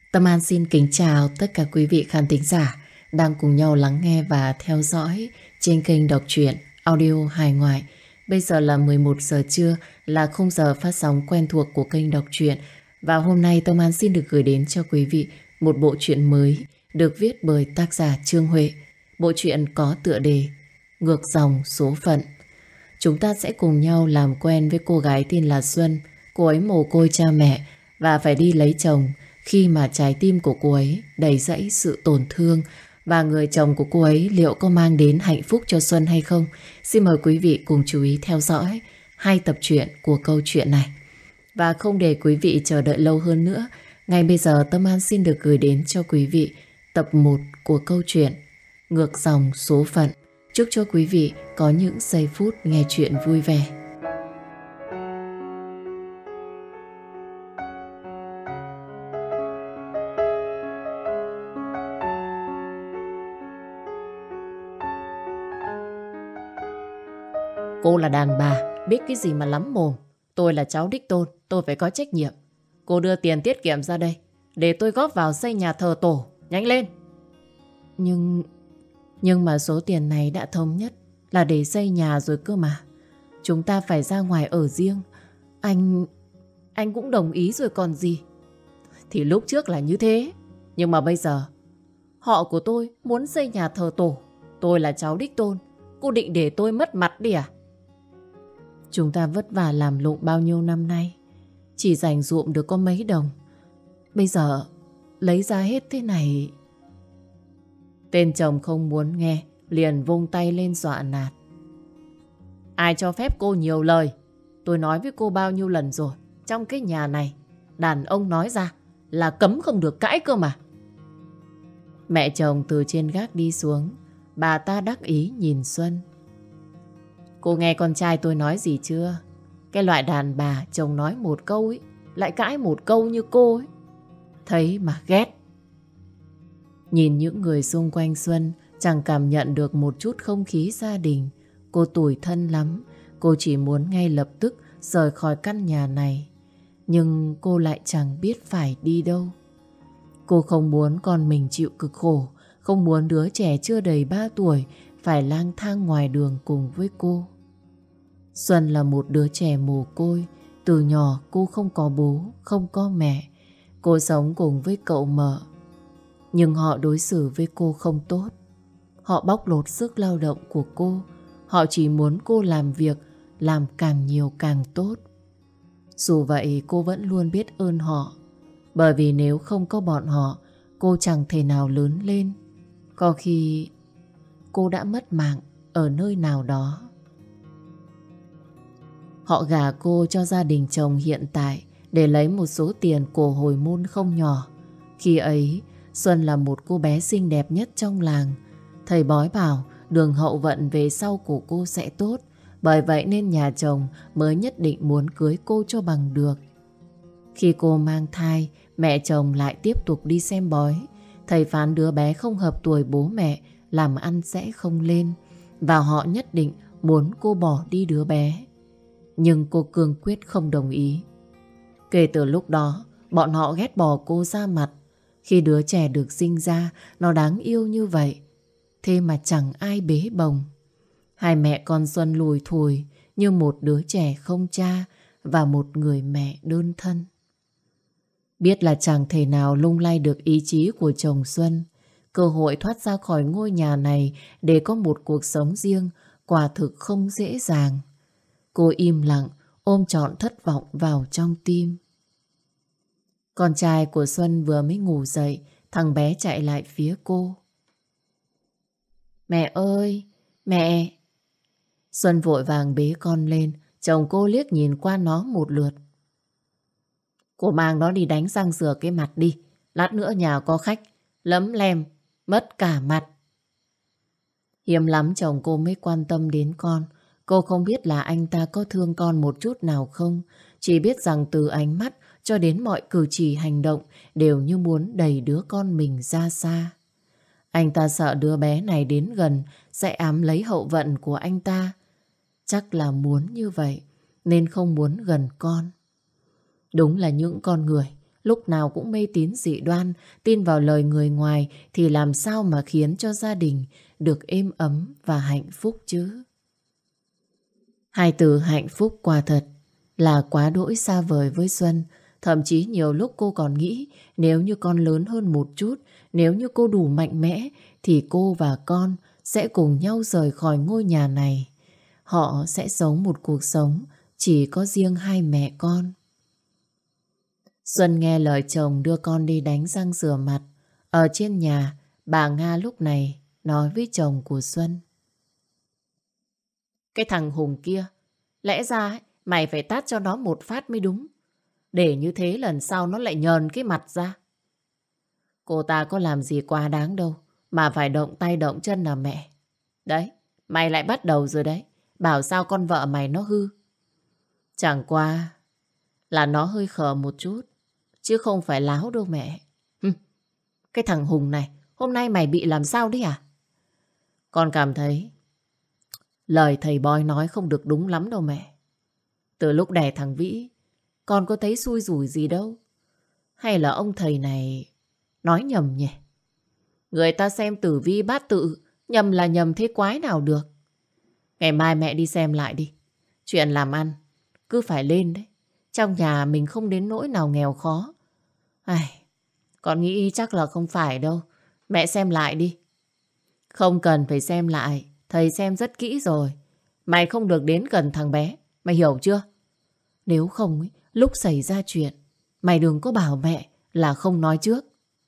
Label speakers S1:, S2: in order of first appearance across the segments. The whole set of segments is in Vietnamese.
S1: Tâm An xin kính chào tất cả quý vị khán thính giả đang cùng nhau lắng nghe và theo dõi trên kênh đọc truyện audio hài ngoại. Bây giờ là 11 giờ trưa, là khung giờ phát sóng quen thuộc của kênh đọc truyện. Và hôm nay Tâm An xin được gửi đến cho quý vị một bộ truyện mới được viết bởi tác giả Trương Huệ. Bộ truyện có tựa đề Ngược dòng số phận. Chúng ta sẽ cùng nhau làm quen với cô gái tên là Xuân. Cô ấy mồ côi cha mẹ và phải đi lấy chồng khi mà trái tim của cô ấy đầy dẫy sự tổn thương. Và người chồng của cô ấy liệu có mang đến hạnh phúc cho Xuân hay không? Xin mời quý vị cùng chú ý theo dõi 2 tập truyện của câu chuyện này. Và không để quý vị chờ đợi lâu hơn nữa, ngay bây giờ Tâm An xin được gửi đến cho quý vị tập 1 của câu chuyện Ngược dòng số phận. Chúc cho quý vị có những giây phút nghe chuyện vui vẻ. Cô là đàn bà, biết cái gì mà lắm mồm. Tôi là cháu đích tôn, tôi phải có trách nhiệm. Cô đưa tiền tiết kiệm ra đây, để tôi góp vào xây nhà thờ tổ. Nhanh lên! Nhưng mà số tiền này đã thống nhất là để xây nhà rồi cơ mà. Chúng ta phải ra ngoài ở riêng. Anh cũng đồng ý rồi còn gì. Thì lúc trước là như thế. Nhưng mà bây giờ họ của tôi muốn xây nhà thờ tổ. Tôi là cháu đích tôn. Cô định để tôi mất mặt đi à? Chúng ta vất vả làm lụng bao nhiêu năm nay, chỉ dành dụm được có mấy đồng. Bây giờ lấy ra hết thế này. Tên chồng không muốn nghe, liền vung tay lên dọa nạt. Ai cho phép cô nhiều lời? Tôi nói với cô bao nhiêu lần rồi, trong cái nhà này đàn ông nói ra là cấm không được cãi cơ mà. Mẹ chồng từ trên gác đi xuống. Bà ta đắc ý nhìn Xuân. Cô nghe con trai tôi nói gì chưa? Cái loại đàn bà chồng nói một câu ấy lại cãi một câu như cô ấy. Thấy mà ghét. Nhìn những người xung quanh Xuân chẳng cảm nhận được một chút không khí gia đình. Cô tủi thân lắm. Cô chỉ muốn ngay lập tức rời khỏi căn nhà này. Nhưng cô lại chẳng biết phải đi đâu. Cô không muốn con mình chịu cực khổ. Không muốn đứa trẻ chưa đầy 3 tuổi phải lang thang ngoài đường cùng với cô. Xuân là một đứa trẻ mồ côi. Từ nhỏ cô không có bố, không có mẹ. Cô sống cùng với cậu mợ. Nhưng họ đối xử với cô không tốt. Họ bóc lột sức lao động của cô. Họ chỉ muốn cô làm việc, làm càng nhiều càng tốt. Dù vậy cô vẫn luôn biết ơn họ. Bởi vì nếu không có bọn họ, cô chẳng thể nào lớn lên. Có khi cô đã mất mạng ở nơi nào đó. Họ gả cô cho gia đình chồng hiện tại để lấy một số tiền của hồi môn không nhỏ. Khi ấy, Xuân là một cô bé xinh đẹp nhất trong làng. Thầy bói bảo đường hậu vận về sau của cô sẽ tốt. Bởi vậy nên nhà chồng mới nhất định muốn cưới cô cho bằng được. Khi cô mang thai, mẹ chồng lại tiếp tục đi xem bói. Thầy phán đứa bé không hợp tuổi bố mẹ, làm ăn sẽ không lên. Và họ nhất định muốn cô bỏ đi đứa bé. Nhưng cô cương quyết không đồng ý. Kể từ lúc đó, bọn họ ghét bỏ cô ra mặt. Khi đứa trẻ được sinh ra, nó đáng yêu như vậy. Thế mà chẳng ai bế bồng. Hai mẹ con Xuân lủi thủi như một đứa trẻ không cha và một người mẹ đơn thân. Biết là chẳng thể nào lung lay được ý chí của chồng Xuân. Cơ hội thoát ra khỏi ngôi nhà này để có một cuộc sống riêng quả thực không dễ dàng. Cô im lặng ôm trọn thất vọng vào trong tim. Con trai của Xuân vừa mới ngủ dậy, thằng bé chạy lại phía cô. Mẹ ơi, mẹ! Xuân vội vàng bế con lên, chồng cô liếc nhìn qua nó một lượt. Cô mang nó đi đánh răng rửa cái mặt đi. Lát nữa nhà có khách, lấm lem, mất cả mặt. Hiếm lắm chồng cô mới quan tâm đến con. Cô không biết là anh ta có thương con một chút nào không. Chỉ biết rằng từ ánh mắt cho đến mọi cử chỉ hành động đều như muốn đẩy đứa con mình ra xa. Anh ta sợ đứa bé này đến gần sẽ ám lấy hậu vận của anh ta. Chắc là muốn như vậy nên không muốn gần con. Đúng là những con người lúc nào cũng mê tín dị đoan, tin vào lời người ngoài thì làm sao mà khiến cho gia đình được êm ấm và hạnh phúc chứ. Hai từ hạnh phúc quả thật là quá đỗi xa vời với Xuân. Thậm chí nhiều lúc cô còn nghĩ nếu như con lớn hơn một chút, nếu như cô đủ mạnh mẽ thì cô và con sẽ cùng nhau rời khỏi ngôi nhà này. Họ sẽ sống một cuộc sống chỉ có riêng hai mẹ con. Xuân nghe lời chồng đưa con đi đánh răng rửa mặt. Ở trên nhà, bà Nga lúc này nói với chồng của Xuân. Cái thằng Hùng kia, lẽ ra ấy, mày phải tát cho nó một phát mới đúng. Để như thế lần sau nó lại nhờn cái mặt ra. Cô ta có làm gì quá đáng đâu, mà phải động tay động chân là mẹ. Đấy, mày lại bắt đầu rồi đấy. Bảo sao con vợ mày nó hư. Chẳng qua là nó hơi khờ một chút, chứ không phải láo đâu mẹ. Cái thằng Hùng này, hôm nay mày bị làm sao đấy à? Con cảm thấy lời thầy bói nói không được đúng lắm đâu mẹ. Từ lúc đẻ thằng Vĩ, con có thấy xui rủi gì đâu. Hay là ông thầy này nói nhầm nhỉ? Người ta xem tử vi bát tự, nhầm là nhầm thế quái nào được. Ngày mai mẹ đi xem lại đi. Chuyện làm ăn cứ phải lên đấy. Trong nhà mình không đến nỗi nào nghèo khó. Ai, con nghĩ chắc là không phải đâu. Mẹ xem lại đi. Không cần phải xem lại. Thầy xem rất kỹ rồi. Mày không được đến gần thằng bé. Mày hiểu chưa? Nếu không, ấy, lúc xảy ra chuyện, mày đừng có bảo mẹ là không nói trước.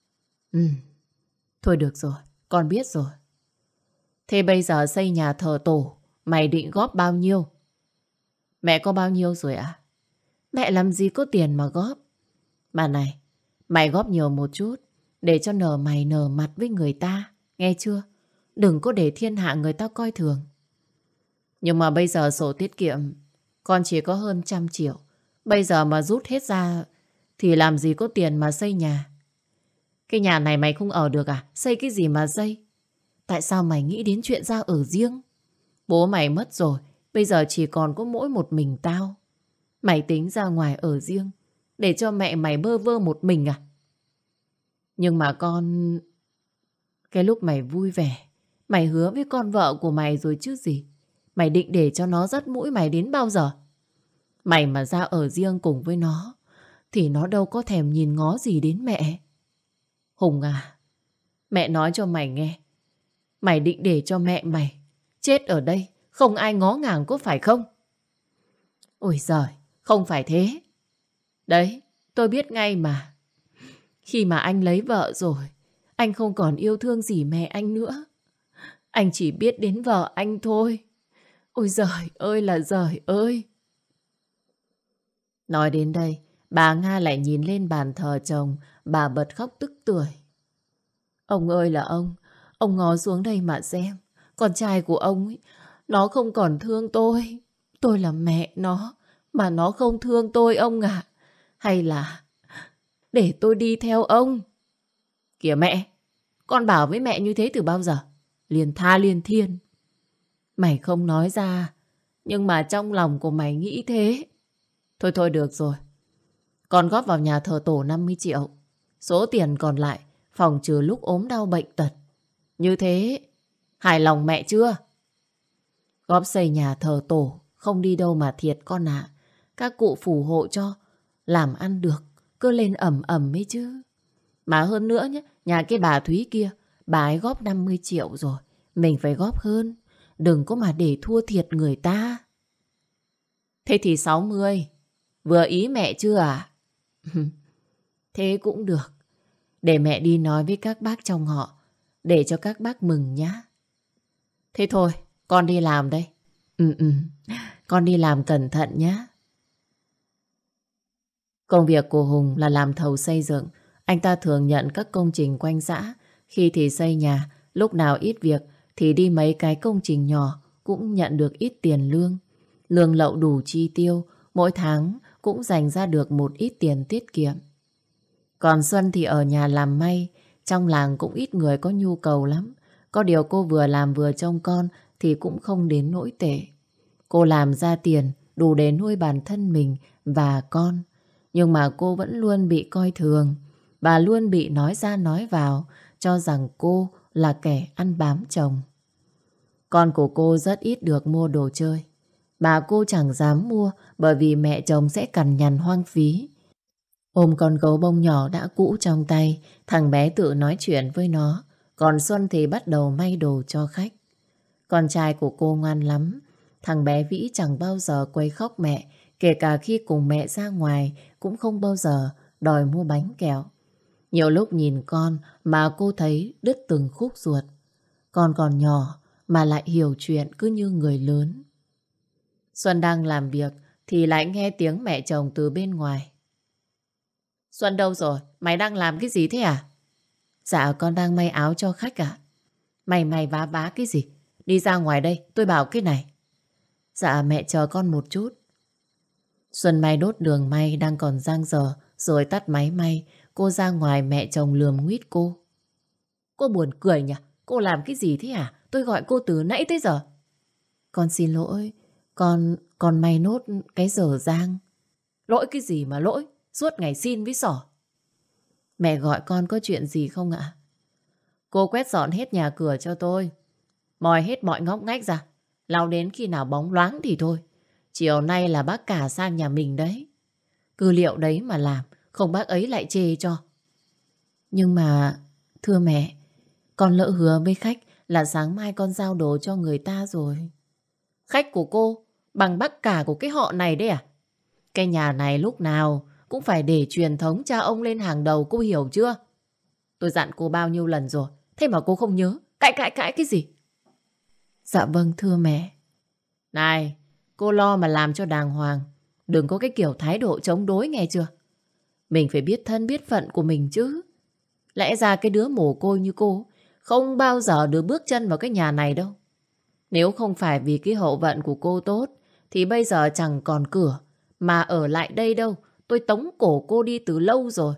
S1: Thôi được rồi, con biết rồi. Thế bây giờ xây nhà thờ tổ, mày định góp bao nhiêu? Mẹ có bao nhiêu rồi ạ? Mẹ làm gì có tiền mà góp. Mà này, mày góp nhiều một chút, để cho nở mày nở mặt với người ta, nghe chưa? Đừng có để thiên hạ người ta coi thường. Nhưng mà bây giờ sổ tiết kiệm con chỉ có hơn 100 triệu. Bây giờ mà rút hết ra thì làm gì có tiền mà xây nhà. Cái nhà này mày không ở được à? Xây cái gì mà xây? Tại sao mày nghĩ đến chuyện ra ở riêng? Bố mày mất rồi, bây giờ chỉ còn có mỗi một mình tao. Mày tính ra ngoài ở riêng để cho mẹ mày bơ vơ một mình à? Nhưng mà con... Cái lúc mày vui vẻ, mày hứa với con vợ của mày rồi chứ gì. Mày định để cho nó dắt mũi mày đến bao giờ? Mày mà ra ở riêng cùng với nó thì nó đâu có thèm nhìn ngó gì đến mẹ. Hùng à, mẹ nói cho mày nghe. Mày định để cho mẹ mày chết ở đây, không ai ngó ngàng có phải không? Ôi giời, không phải thế. Đấy, tôi biết ngay mà. Khi mà anh lấy vợ rồi, anh không còn yêu thương gì mẹ anh nữa. Anh chỉ biết đến vợ anh thôi. Ôi giời ơi là giời ơi. Nói đến đây, bà Nga lại nhìn lên bàn thờ chồng, bà bật khóc tức tưởi. Ông ơi là ông ngó xuống đây mà xem. Con trai của ông ấy, nó không còn thương tôi. Tôi là mẹ nó, mà nó không thương tôi ông ạ. Hay là để tôi đi theo ông? Kìa mẹ, con bảo với mẹ như thế từ bao giờ? Liền tha liền thiên. Mày không nói ra, nhưng mà trong lòng của mày nghĩ thế. Thôi thôi được rồi. Con góp vào nhà thờ tổ 50 triệu. Số tiền còn lại phòng trừ lúc ốm đau bệnh tật. Như thế, hài lòng mẹ chưa? Góp xây nhà thờ tổ, không đi đâu mà thiệt con ạ. Các cụ phù hộ cho, làm ăn được, cứ lên ẩm ẩm ấy chứ. Mà hơn nữa nhé, nhà cái bà Thúy kia, bà ấy góp 50 triệu rồi. Mình phải góp hơn, đừng có mà để thua thiệt người ta. Thế thì 60, vừa ý mẹ chưa à? Thế cũng được. Để mẹ đi nói với các bác trong họ, để cho các bác mừng nhá. Thế thôi, con đi làm đây. Con đi làm cẩn thận nhá. Công việc của Hùng là làm thầu xây dựng. Anh ta thường nhận các công trình quanh xã. Khi thì xây nhà, lúc nào ít việc thì đi mấy cái công trình nhỏ cũng nhận được ít tiền lương. Lương lậu đủ chi tiêu, mỗi tháng cũng dành ra được một ít tiền tiết kiệm. Còn Xuân thì ở nhà làm may, trong làng cũng ít người có nhu cầu lắm. Có điều cô vừa làm vừa trông con thì cũng không đến nỗi tệ. Cô làm ra tiền đủ để nuôi bản thân mình và con. Nhưng mà cô vẫn luôn bị coi thường. Bà luôn bị nói ra nói vào, cho rằng cô là kẻ ăn bám chồng. Con của cô rất ít được mua đồ chơi. Bà cô chẳng dám mua bởi vì mẹ chồng sẽ cằn nhằn hoang phí. Ôm con gấu bông nhỏ đã cũ trong tay, thằng bé tự nói chuyện với nó. Còn Xuân thì bắt đầu may đồ cho khách. Con trai của cô ngoan lắm. Thằng bé Vĩ chẳng bao giờ quấy khóc mẹ, kể cả khi cùng mẹ ra ngoài cũng không bao giờ đòi mua bánh kẹo. Nhiều lúc nhìn con mà cô thấy đứt từng khúc ruột. Con còn nhỏ mà lại hiểu chuyện cứ như người lớn. Xuân đang làm việc thì lại nghe tiếng mẹ chồng từ bên ngoài. Xuân đâu rồi? Mày đang làm cái gì thế à? Dạ con đang may áo cho khách ạ. Mày vá vá cái gì? Đi ra ngoài đây, tôi bảo cái này. Dạ mẹ chờ con một chút. Xuân may đốt đường may đang còn dang dở rồi tắt máy may. Cô ra ngoài mẹ chồng lườm nguýt cô. Cô buồn cười nhỉ? Cô làm cái gì thế à? Tôi gọi cô từ nãy tới giờ. Con xin lỗi. Con may nốt cái dở dang. Lỗi cái gì mà lỗi? Suốt ngày xin với xỏ. Mẹ gọi con có chuyện gì không ạ? Cô quét dọn hết nhà cửa cho tôi. Moi hết mọi ngóc ngách ra. Lau đến khi nào bóng loáng thì thôi. Chiều nay là bác cả sang nhà mình đấy. Cứ liệu đấy mà làm, không bác ấy lại chê cho. Nhưng mà, thưa mẹ, con lỡ hứa với khách là sáng mai con giao đồ cho người ta rồi. Khách của cô bằng bác cả của cái họ này đấy à? Cái nhà này lúc nào cũng phải để truyền thống cha ông lên hàng đầu, cô hiểu chưa? Tôi dặn cô bao nhiêu lần rồi, thế mà cô không nhớ. Cãi cái gì? Dạ vâng thưa mẹ. Này, cô lo mà làm cho đàng hoàng. Đừng có cái kiểu thái độ chống đối nghe chưa? Mình phải biết thân biết phận của mình chứ. Lẽ ra cái đứa mồ côi như cô không bao giờ được bước chân vào cái nhà này đâu. Nếu không phải vì cái hậu vận của cô tốt thì bây giờ chẳng còn cửa mà ở lại đây đâu. Tôi tống cổ cô đi từ lâu rồi.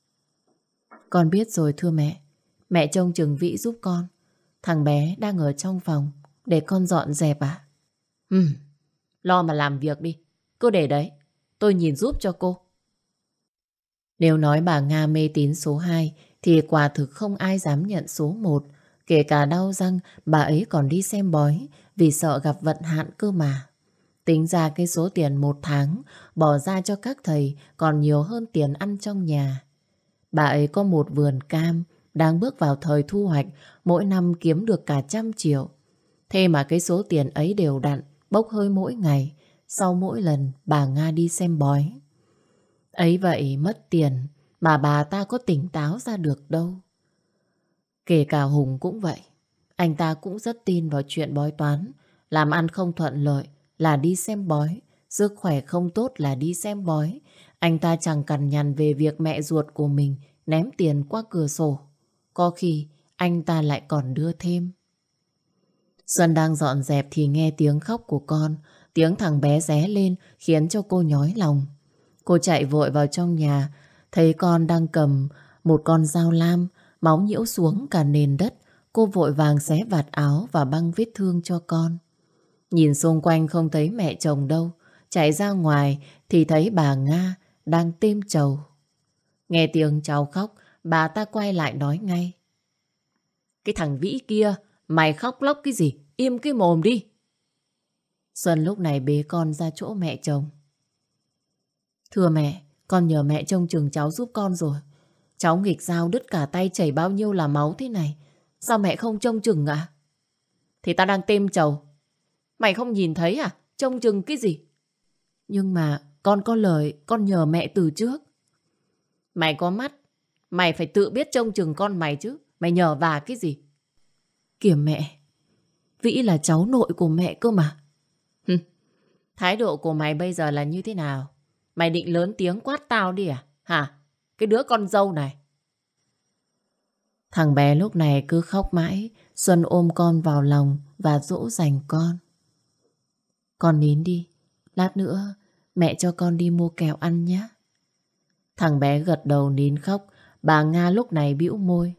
S1: Con biết rồi thưa mẹ. Mẹ trông chừng Vĩ giúp con. Thằng bé đang ở trong phòng để con dọn dẹp à? Lo mà làm việc đi. Cứ để đấy, tôi nhìn giúp cho cô. Nếu nói bà Nga mê tín số 2 thì quả thực không ai dám nhận số 1. Kể cả đau răng, bà ấy còn đi xem bói vì sợ gặp vận hạn cơ mà. Tính ra cái số tiền một tháng bỏ ra cho các thầy còn nhiều hơn tiền ăn trong nhà. Bà ấy có một vườn cam đang bước vào thời thu hoạch, mỗi năm kiếm được cả 100 triệu. Thế mà cái số tiền ấy đều đặn bốc hơi mỗi ngày sau mỗi lần bà Nga đi xem bói. Ấy vậy mất tiền mà bà ta có tỉnh táo ra được đâu. Kể cả Hùng cũng vậy. Anh ta cũng rất tin vào chuyện bói toán. Làm ăn không thuận lợi là đi xem bói. Sức khỏe không tốt là đi xem bói. Anh ta chẳng cằn nhằn về việc mẹ ruột của mình ném tiền qua cửa sổ. Có khi anh ta lại còn đưa thêm. Xuân đang dọn dẹp thì nghe tiếng khóc của con. Tiếng thằng bé ré lên khiến cho cô nhói lòng. Cô chạy vội vào trong nhà, thấy con đang cầm một con dao lam, máu nhiễu xuống cả nền đất. Cô vội vàng xé vạt áo và băng vết thương cho con. Nhìn xung quanh không thấy mẹ chồng đâu. Chạy ra ngoài thì thấy bà Nga đang têm trầu. Nghe tiếng cháu khóc, bà ta quay lại nói ngay. Cái thằng Vĩ kia, mày khóc lóc cái gì? Im cái mồm đi. Xuân lúc này bế con ra chỗ mẹ chồng. Thưa mẹ, con nhờ mẹ trông chừng cháu giúp con rồi. Cháu nghịch dao đứt cả tay, chảy bao nhiêu là máu thế này. Sao mẹ không trông chừng ạ? Thì tao đang têm trầu. Mày không nhìn thấy à? Trông chừng cái gì? Nhưng mà con có lời con nhờ mẹ từ trước. Mày có mắt, mày phải tự biết trông chừng con mày chứ. Mày nhờ vả cái gì? Kìa mẹ, Vĩ là cháu nội của mẹ cơ mà. Thái độ của mày bây giờ là như thế nào? Mày định lớn tiếng quát tao đi à? Hả? Cái đứa con dâu này. Thằng bé lúc này cứ khóc mãi. Xuân ôm con vào lòng và dỗ dành con. Con nín đi. Lát nữa mẹ cho con đi mua kẹo ăn nhé. Thằng bé gật đầu nín khóc. Bà Nga lúc này bĩu môi.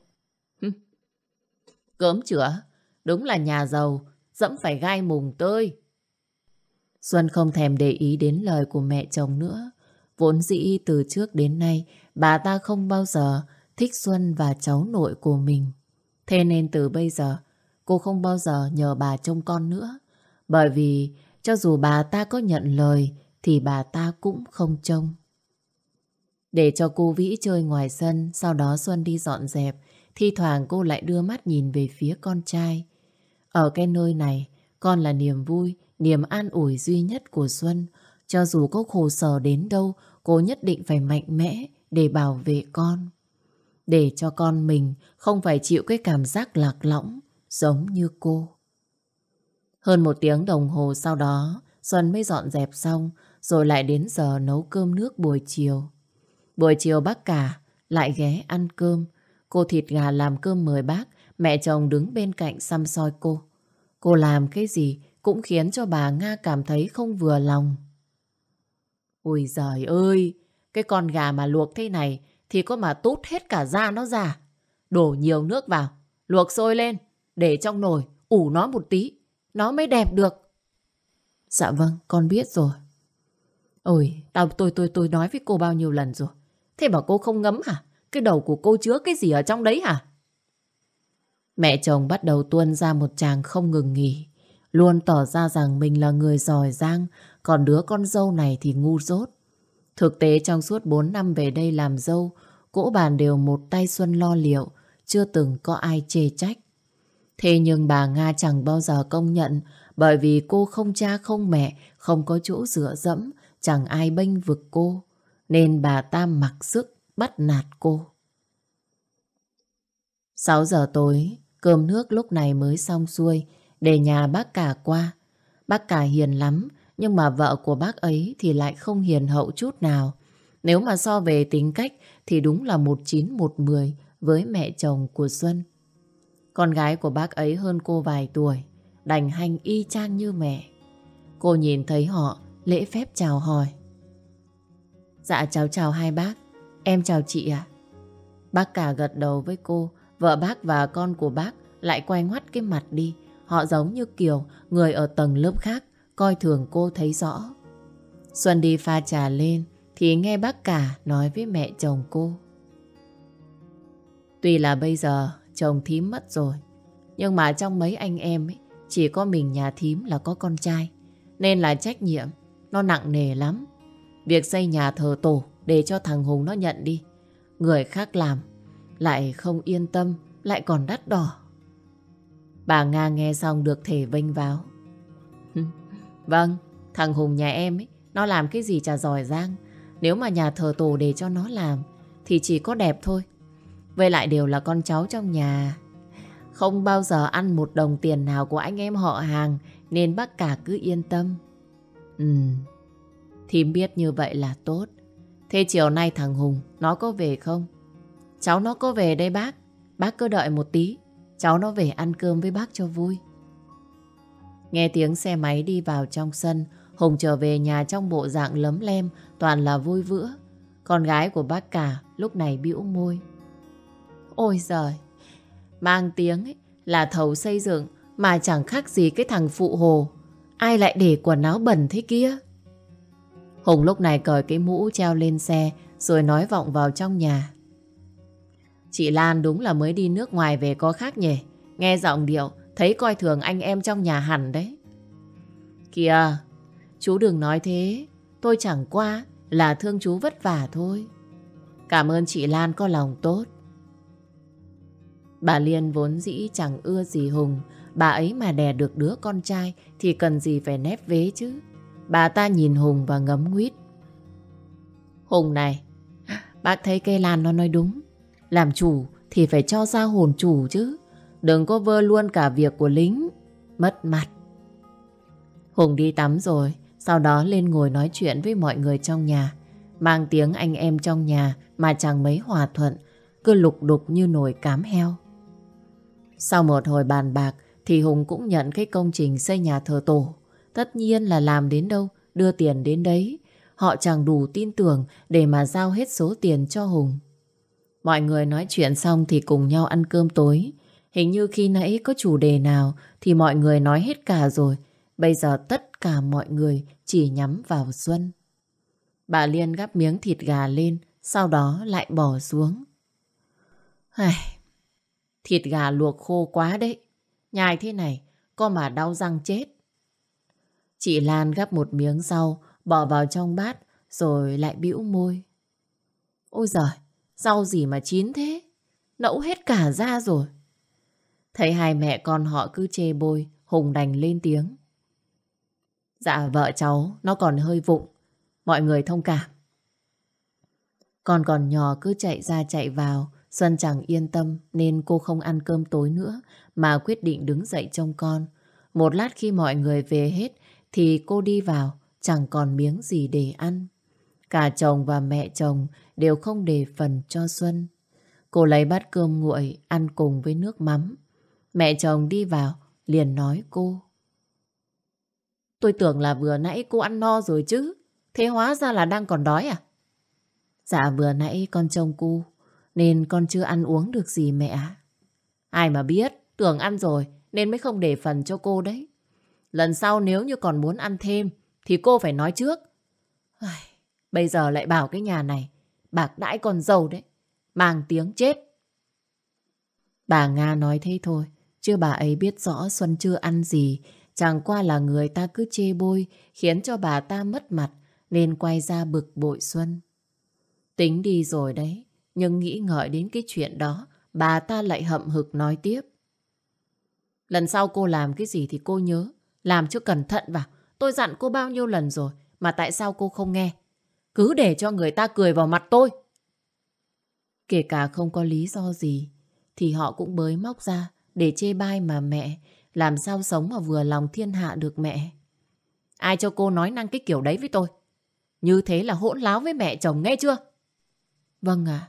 S1: Gớm chửa. Đúng là nhà giàu dẫm phải gai mùng tơi. Xuân không thèm để ý đến lời của mẹ chồng nữa. Vốn dĩ từ trước đến nay bà ta không bao giờ thích Xuân và cháu nội của mình. Thế nên từ bây giờ cô không bao giờ nhờ bà trông con nữa. Bởi vì cho dù bà ta có nhận lời thì bà ta cũng không trông. Để cho cô Vĩ chơi ngoài sân, sau đó Xuân đi dọn dẹp, thi thoảng cô lại đưa mắt nhìn về phía con trai. Ở cái nơi này, con là niềm vui, niềm an ủi duy nhất của Xuân. Cho dù có khổ sở đến đâu, cô nhất định phải mạnh mẽ để bảo vệ con. Để cho con mình không phải chịu cái cảm giác lạc lõng giống như cô. Hơn 1 tiếng đồng hồ sau đó, Xuân mới dọn dẹp xong, rồi lại đến giờ nấu cơm nước buổi chiều. Buổi chiều bác cả lại ghé ăn cơm. Cô thịt gà làm cơm mời bác, mẹ chồng đứng bên cạnh săm soi cô. Cô làm cái gì cũng khiến cho bà Nga cảm thấy không vừa lòng. Ôi giời ơi, cái con gà mà luộc thế này thì có mà tút hết cả da nó ra. Đổ nhiều nước vào, luộc sôi lên, để trong nồi, ủ nó một tí, nó mới đẹp được. Dạ vâng, con biết rồi. Ôi, tôi nói với cô bao nhiêu lần rồi. Thế bảo cô không ngấm hả? Cái đầu của cô chứa cái gì ở trong đấy hả? Mẹ chồng bắt đầu tuôn ra một tràng không ngừng nghỉ. Luôn tỏ ra rằng mình là người giỏi giang, còn đứa con dâu này thì ngu dốt. Thực tế trong suốt 4 năm về đây làm dâu, cỗ bàn đều một tay Xuân lo liệu, chưa từng có ai chê trách. Thế nhưng bà Nga chẳng bao giờ công nhận, bởi vì cô không cha không mẹ, không có chỗ dựa dẫm, chẳng ai bênh vực cô, nên bà ta mặc sức bắt nạt cô. 6 giờ tối, cơm nước lúc này mới xong xuôi, để nhà bác cả qua. Bác cả hiền lắm, nhưng mà vợ của bác ấy thì lại không hiền hậu chút nào. Nếu mà so về tính cách thì đúng là 19-10 với mẹ chồng của Xuân. Con gái của bác ấy hơn cô vài tuổi, đành hành y chang như mẹ. Cô nhìn thấy họ, lễ phép chào hỏi. Dạ cháu chào hai bác, em chào chị ạ. Bác cả gật đầu với cô, vợ bác và con của bác lại quay ngoắt cái mặt đi. Họ giống như kiểu người ở tầng lớp khác, coi thường cô thấy rõ. Xuân đi pha trà lên thì nghe bác cả nói với mẹ chồng cô. Tuy là bây giờ chồng thím mất rồi, nhưng mà trong mấy anh em ấy, chỉ có mình nhà thím là có con trai, nên là trách nhiệm nó nặng nề lắm. Việc xây nhà thờ tổ để cho thằng Hùng nó nhận đi, người khác làm lại không yên tâm, lại còn đắt đỏ. Bà Nga nghe xong được thể vênh váo. Vâng, thằng Hùng nhà em ấy, nó làm cái gì chả giỏi giang. Nếu mà nhà thờ tổ để cho nó làm thì chỉ có đẹp thôi. Với lại đều là con cháu trong nhà, không bao giờ ăn một đồng tiền nào của anh em họ hàng, nên bác cả cứ yên tâm. Thím biết như vậy là tốt. Thế chiều nay thằng Hùng nó có về không? Cháu nó có về đây bác. Bác cứ đợi một tí, cháu nó về ăn cơm với bác cho vui. Nghe tiếng xe máy đi vào trong sân, Hùng trở về nhà trong bộ dạng lấm lem, toàn là vui vữa. Con gái của bác cả lúc này bĩu môi. Ôi giời, mang tiếng ấy là thầu xây dựng mà chẳng khác gì cái thằng phụ hồ. Ai lại để quần áo bẩn thế kia? Hùng lúc này cởi cái mũ treo lên xe rồi nói vọng vào trong nhà. Chị Lan đúng là mới đi nước ngoài về có khác nhỉ. Nghe giọng điệu thấy coi thường anh em trong nhà hẳn đấy. Kìa, chú đừng nói thế. Tôi chẳng qua là thương chú vất vả thôi. Cảm ơn chị Lan có lòng tốt. Bà Liên vốn dĩ chẳng ưa gì Hùng. Bà ấy mà đẻ được đứa con trai thì cần gì phải nép vế chứ. Bà ta nhìn Hùng và ngấm nguýt. Hùng này, bác thấy cây Lan nó nói đúng. Làm chủ thì phải cho ra hồn chủ chứ. Đừng có vơ luôn cả việc của lính, mất mặt. Hùng đi tắm rồi, sau đó lên ngồi nói chuyện với mọi người trong nhà. Mang tiếng anh em trong nhà mà chẳng mấy hòa thuận, cứ lục đục như nồi cám heo. Sau một hồi bàn bạc thì Hùng cũng nhận cái công trình xây nhà thờ tổ. Tất nhiên là làm đến đâu, đưa tiền đến đấy. Họ chẳng đủ tin tưởng để mà giao hết số tiền cho Hùng. Mọi người nói chuyện xong thì cùng nhau ăn cơm tối. Hình như khi nãy có chủ đề nào thì mọi người nói hết cả rồi. Bây giờ tất cả mọi người chỉ nhắm vào Xuân. Bà Liên gắp miếng thịt gà lên, sau đó lại bỏ xuống. Ai, thịt gà luộc khô quá đấy. Nhai thế này, có mà đau răng chết. Chị Lan gắp một miếng rau, bỏ vào trong bát, rồi lại bĩu môi. Ôi giời, rau gì mà chín thế? Nẫu hết cả ra rồi. Thấy hai mẹ con họ cứ chê bôi, Hùng đành lên tiếng. Dạ vợ cháu nó còn hơi vụng, mọi người thông cảm. Con còn nhỏ cứ chạy ra chạy vào, Xuân chẳng yên tâm nên cô không ăn cơm tối nữa mà quyết định đứng dậy trông con. Một lát khi mọi người về hết thì cô đi vào, chẳng còn miếng gì để ăn. Cả chồng và mẹ chồng đều không để phần cho Xuân. Cô lấy bát cơm nguội ăn cùng với nước mắm. Mẹ chồng đi vào liền nói cô. Tôi tưởng là vừa nãy cô ăn no rồi chứ. Thế hóa ra là đang còn đói à? Dạ vừa nãy con trông cu nên con chưa ăn uống được gì mẹ ạ. Ai mà biết, tưởng ăn rồi nên mới không để phần cho cô đấy. Lần sau nếu như còn muốn ăn thêm thì cô phải nói trước. Ai, bây giờ lại bảo cái nhà này bạc đãi con dâu đấy. Mang tiếng chết. Bà Nga nói thế thôi, chứ bà ấy biết rõ Xuân chưa ăn gì. Chẳng qua là người ta cứ chê bôi khiến cho bà ta mất mặt nên quay ra bực bội Xuân. Tính đi rồi đấy, nhưng nghĩ ngợi đến cái chuyện đó, bà ta lại hậm hực nói tiếp. Lần sau cô làm cái gì thì cô nhớ, làm cho cẩn thận vào. Tôi dặn cô bao nhiêu lần rồi, mà tại sao cô không nghe? Cứ để cho người ta cười vào mặt tôi. Kể cả không có lý do gì, thì họ cũng bới móc ra để chê bai mà mẹ. Làm sao sống mà vừa lòng thiên hạ được mẹ? Ai cho cô nói năng cái kiểu đấy với tôi? Như thế là hỗn láo với mẹ chồng nghe chưa? Vâng ạ.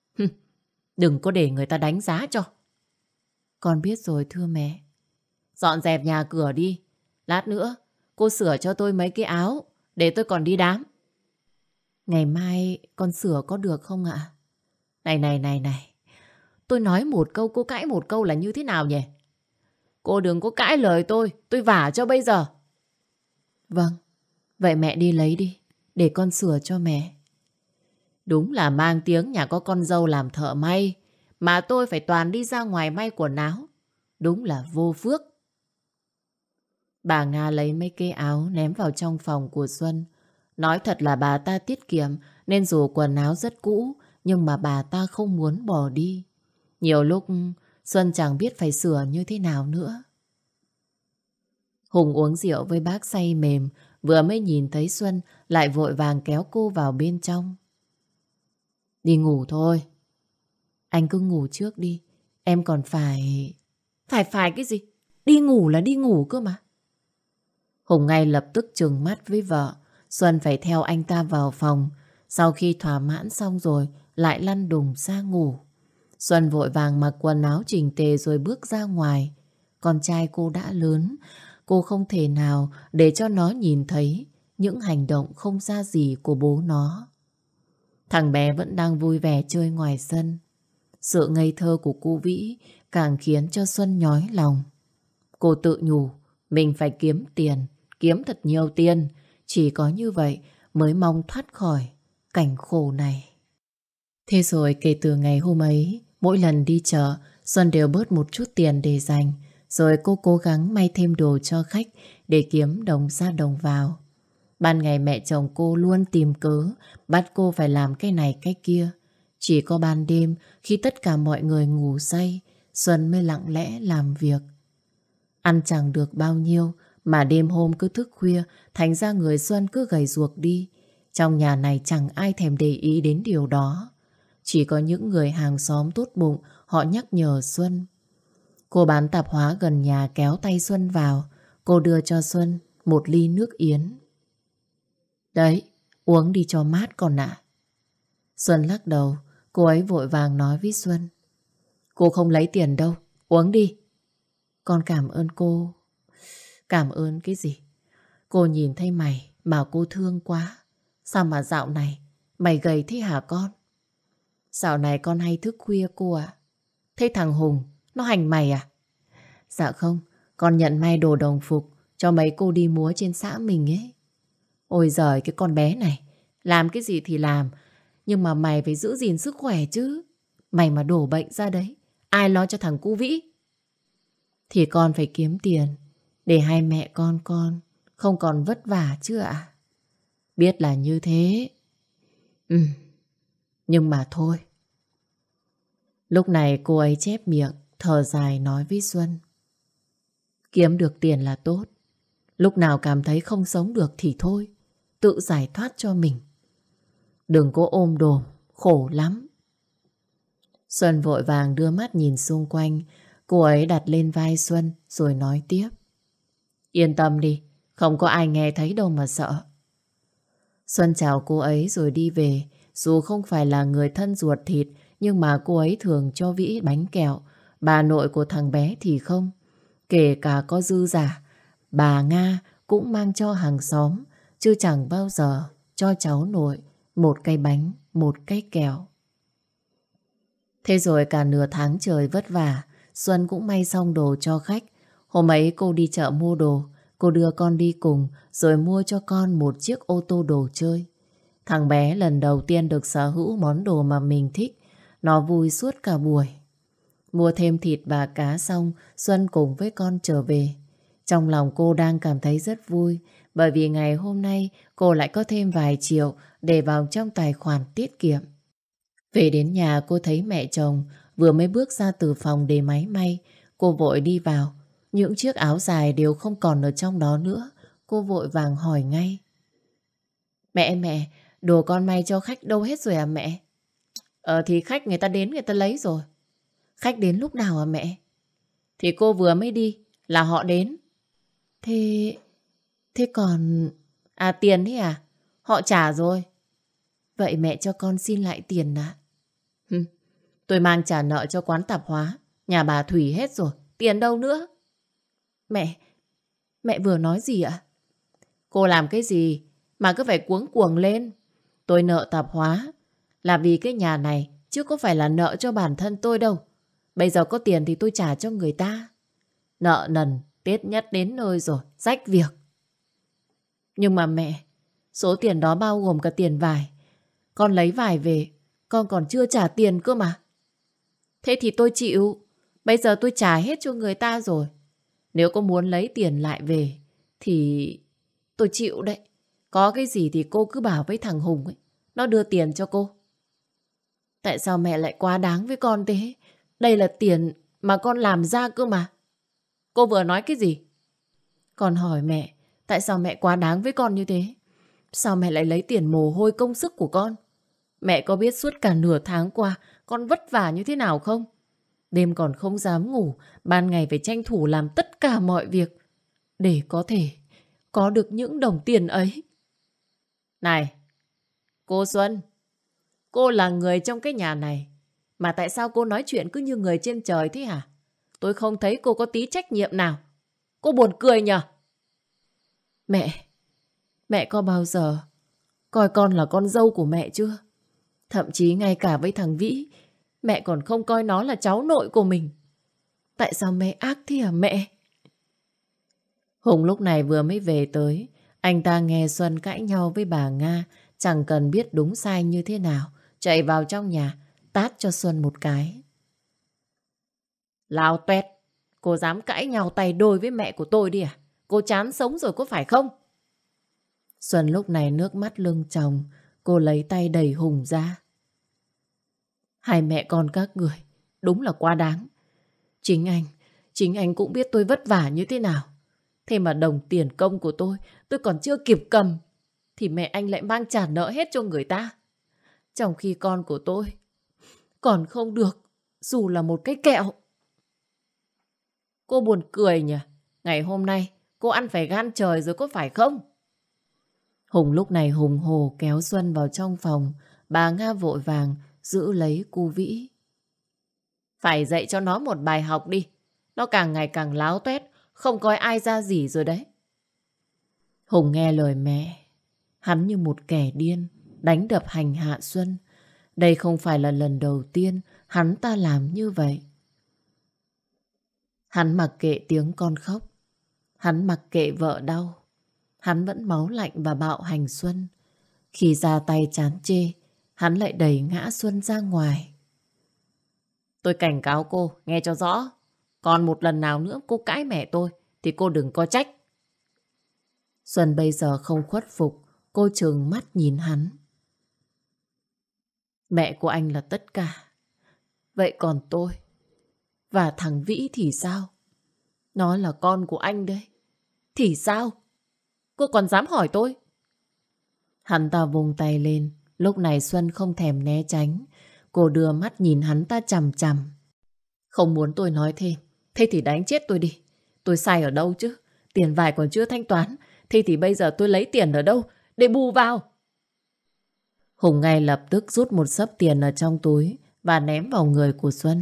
S1: Đừng có để người ta đánh giá cho. Con biết rồi thưa mẹ. Dọn dẹp nhà cửa đi. Lát nữa cô sửa cho tôi mấy cái áo để tôi còn đi đám. Ngày mai con sửa có được không ạ? Này. Tôi nói một câu cô cãi một câu là như thế nào nhỉ? Cô đừng có cãi lời tôi vả cho bây giờ. Vâng, vậy mẹ đi lấy đi, để con sửa cho mẹ. Đúng là mang tiếng nhà có con dâu làm thợ may, mà tôi phải toàn đi ra ngoài may quần áo. Đúng là vô phước. Bà Nga lấy mấy cái áo ném vào trong phòng của Xuân. Nói thật là bà ta tiết kiệm, nên dù quần áo rất cũ, nhưng mà bà ta không muốn bỏ đi. Nhiều lúc Xuân chẳng biết phải sửa như thế nào nữa. Hùng uống rượu với bác say mềm, vừa mới nhìn thấy Xuân lại vội vàng kéo cô vào bên trong. Đi ngủ thôi. Anh cứ ngủ trước đi, em còn phải... Phải cái gì? Đi ngủ là đi ngủ cơ mà. Hùng ngay lập tức trừng mắt với vợ. Xuân phải theo anh ta vào phòng. Sau khi thỏa mãn xong rồi lại lăn đùng ra ngủ. Xuân vội vàng mặc quần áo chỉnh tề rồi bước ra ngoài. Con trai cô đã lớn, cô không thể nào để cho nó nhìn thấy những hành động không ra gì của bố nó. Thằng bé vẫn đang vui vẻ chơi ngoài sân. Sự ngây thơ của cô Vĩ càng khiến cho Xuân nhói lòng. Cô tự nhủ mình phải kiếm tiền, kiếm thật nhiều tiền. Chỉ có như vậy mới mong thoát khỏi cảnh khổ này. Thế rồi kể từ ngày hôm ấy, mỗi lần đi chợ, Xuân đều bớt một chút tiền để dành. Rồi cô cố gắng may thêm đồ cho khách để kiếm đồng ra đồng vào. Ban ngày mẹ chồng cô luôn tìm cớ bắt cô phải làm cái này cái kia. Chỉ có ban đêm khi tất cả mọi người ngủ say, Xuân mới lặng lẽ làm việc. Ăn chẳng được bao nhiêu mà đêm hôm cứ thức khuya, thành ra người Xuân cứ gầy guộc đi. Trong nhà này chẳng ai thèm để ý đến điều đó. Chỉ có những người hàng xóm tốt bụng họ nhắc nhở Xuân. Cô bán tạp hóa gần nhà kéo tay Xuân vào. Cô đưa cho Xuân một ly nước yến. Đấy, uống đi cho mát con ạ. Xuân lắc đầu, cô ấy vội vàng nói với Xuân. Cô không lấy tiền đâu, uống đi. Con cảm ơn cô. Cảm ơn cái gì? Cô nhìn thấy mày mà cô thương quá. Sao mà dạo này mày gầy thế hả con? Dạo này con hay thức khuya cô ạ. Thế thằng Hùng nó hành mày à? Dạ không, con nhận may đồ đồng phục cho mấy cô đi múa trên xã mình ấy. Ôi giời, cái con bé này Làm cái gì thì làm, nhưng mà mày phải giữ gìn sức khỏe chứ. Mày mà đổ bệnh ra đấy, ai lo cho thằng cu Vĩ? Thì con phải kiếm tiền để hai mẹ con không còn vất vả chứ ạ. Biết là như thế. Ừ, nhưng mà thôi. Lúc này cô ấy chép miệng, thở dài nói với Xuân. Kiếm được tiền là tốt. Lúc nào cảm thấy không sống được thì thôi, tự giải thoát cho mình. Đừng có ôm đồm, khổ lắm. Xuân vội vàng đưa mắt nhìn xung quanh. Cô ấy đặt lên vai Xuân rồi nói tiếp. Yên tâm đi, không có ai nghe thấy đâu mà sợ. Xuân chào cô ấy rồi đi về. Dù không phải là người thân ruột thịt, nhưng mà cô ấy thường cho Vĩ bánh kẹo. Bà nội của thằng bé thì không. Kể cả có dư giả, bà Nga cũng mang cho hàng xóm, chứ chẳng bao giờ cho cháu nội một cây bánh, một cây kẹo. Thế rồi cả nửa tháng trời vất vả, Xuân cũng may xong đồ cho khách. Hôm ấy cô đi chợ mua đồ, cô đưa con đi cùng rồi mua cho con một chiếc ô tô đồ chơi. Thằng bé lần đầu tiên được sở hữu món đồ mà mình thích, nó vui suốt cả buổi. Mua thêm thịt và cá xong, Xuân cùng với con trở về. Trong lòng cô đang cảm thấy rất vui, bởi vì ngày hôm nay cô lại có thêm vài triệu để vào trong tài khoản tiết kiệm. Về đến nhà cô thấy mẹ chồng vừa mới bước ra từ phòng để máy may. Cô vội đi vào. Những chiếc áo dài đều không còn ở trong đó nữa. Cô vội vàng hỏi ngay. Mẹ, đồ con may cho khách đâu hết rồi à mẹ? Thì khách người ta đến người ta lấy rồi. Khách đến lúc nào à mẹ? Thì cô vừa mới đi là họ đến. Thế... Thế còn... À tiền ấy à? Họ trả rồi. Vậy mẹ cho con xin lại tiền ạ. Tôi mang trả nợ cho quán tạp hóa nhà bà Thủy hết rồi. Tiền đâu nữa? Mẹ vừa nói gì ạ? Cô làm cái gì mà cứ phải cuống cuồng lên? Tôi nợ tạp hóa là vì cái nhà này, chứ có phải là nợ cho bản thân tôi đâu. Bây giờ có tiền thì tôi trả cho người ta. Nợ nần Tết nhất đến nơi rồi, rách việc. Nhưng mà mẹ, số tiền đó bao gồm cả tiền vải. Con lấy vải về, con còn chưa trả tiền cơ mà. Thế thì tôi chịu. Bây giờ tôi trả hết cho người ta rồi. Nếu có muốn lấy tiền lại về thì tôi chịu đấy. Có cái gì thì cô cứ bảo với thằng Hùng ấy, nó đưa tiền cho cô. Tại sao mẹ lại quá đáng với con thế? Đây là tiền mà con làm ra cơ mà. Cô vừa nói cái gì? Con hỏi mẹ, tại sao mẹ quá đáng với con như thế? Sao mẹ lại lấy tiền mồ hôi công sức của con? Mẹ có biết suốt cả nửa tháng qua con vất vả như thế nào không? Đêm còn không dám ngủ, ban ngày phải tranh thủ làm tất cả mọi việc để có thể có được những đồng tiền ấy. Này, cô Xuân, cô là người trong cái nhà này, mà tại sao cô nói chuyện cứ như người trên trời thế hả? Tôi không thấy cô có tí trách nhiệm nào. Cô buồn cười nhờ? Mẹ có bao giờ coi con là con dâu của mẹ chưa? Thậm chí ngay cả với thằng Vĩ, mẹ còn không coi nó là cháu nội của mình. Tại sao mẹ ác thế hả mẹ? Hùng lúc này vừa mới về tới. Anh ta nghe Xuân cãi nhau với bà Nga, chẳng cần biết đúng sai như thế nào, chạy vào trong nhà, tát cho Xuân một cái. Lao toét, cô dám cãi nhau tay đôi với mẹ của tôi đi à? Cô chán sống rồi có phải không? Xuân lúc này nước mắt lưng tròng, cô lấy tay đẩy Hùng ra. Hai mẹ con các người, đúng là quá đáng. Chính anh cũng biết tôi vất vả như thế nào. Thế mà đồng tiền công của tôi còn chưa kịp cầm, thì mẹ anh lại mang trả nợ hết cho người ta. Trong khi con của tôi còn không được dù là một cái kẹo. Cô buồn cười nhỉ? Ngày hôm nay cô ăn phải gan trời rồi có phải không? Hùng lúc này hùng hổ kéo Xuân vào trong phòng. Bà Nga vội vàng giữ lấy cu Vĩ. Phải dạy cho nó một bài học đi. Nó càng ngày càng láo tuét, không coi ai ra gì rồi đấy. Hùng nghe lời mẹ. Hắn như một kẻ điên, đánh đập hành hạ Xuân. Đây không phải là lần đầu tiên hắn ta làm như vậy. Hắn mặc kệ tiếng con khóc. Hắn mặc kệ vợ đau. Hắn vẫn máu lạnh và bạo hành Xuân. Khi ra tay chán chê, hắn lại đẩy ngã Xuân ra ngoài. Tôi cảnh cáo cô, nghe cho rõ. Còn một lần nào nữa cô cãi mẹ tôi, thì cô đừng có trách. Xuân bây giờ không khuất phục, cô trừng mắt nhìn hắn. Mẹ của anh là tất cả. Vậy còn tôi và thằng Vĩ thì sao? Nó là con của anh đấy. Thì sao? Cô còn dám hỏi tôi? Hắn ta vung tay lên. Lúc này Xuân không thèm né tránh. Cô đưa mắt nhìn hắn ta chằm chằm. Không muốn tôi nói thêm. Thế thì đánh chết tôi đi. Tôi sai ở đâu chứ? Tiền vải còn chưa thanh toán. Thế thì bây giờ tôi lấy tiền ở đâu để bù vào? Hùng ngay lập tức rút một xấp tiền ở trong túi và ném vào người của Xuân.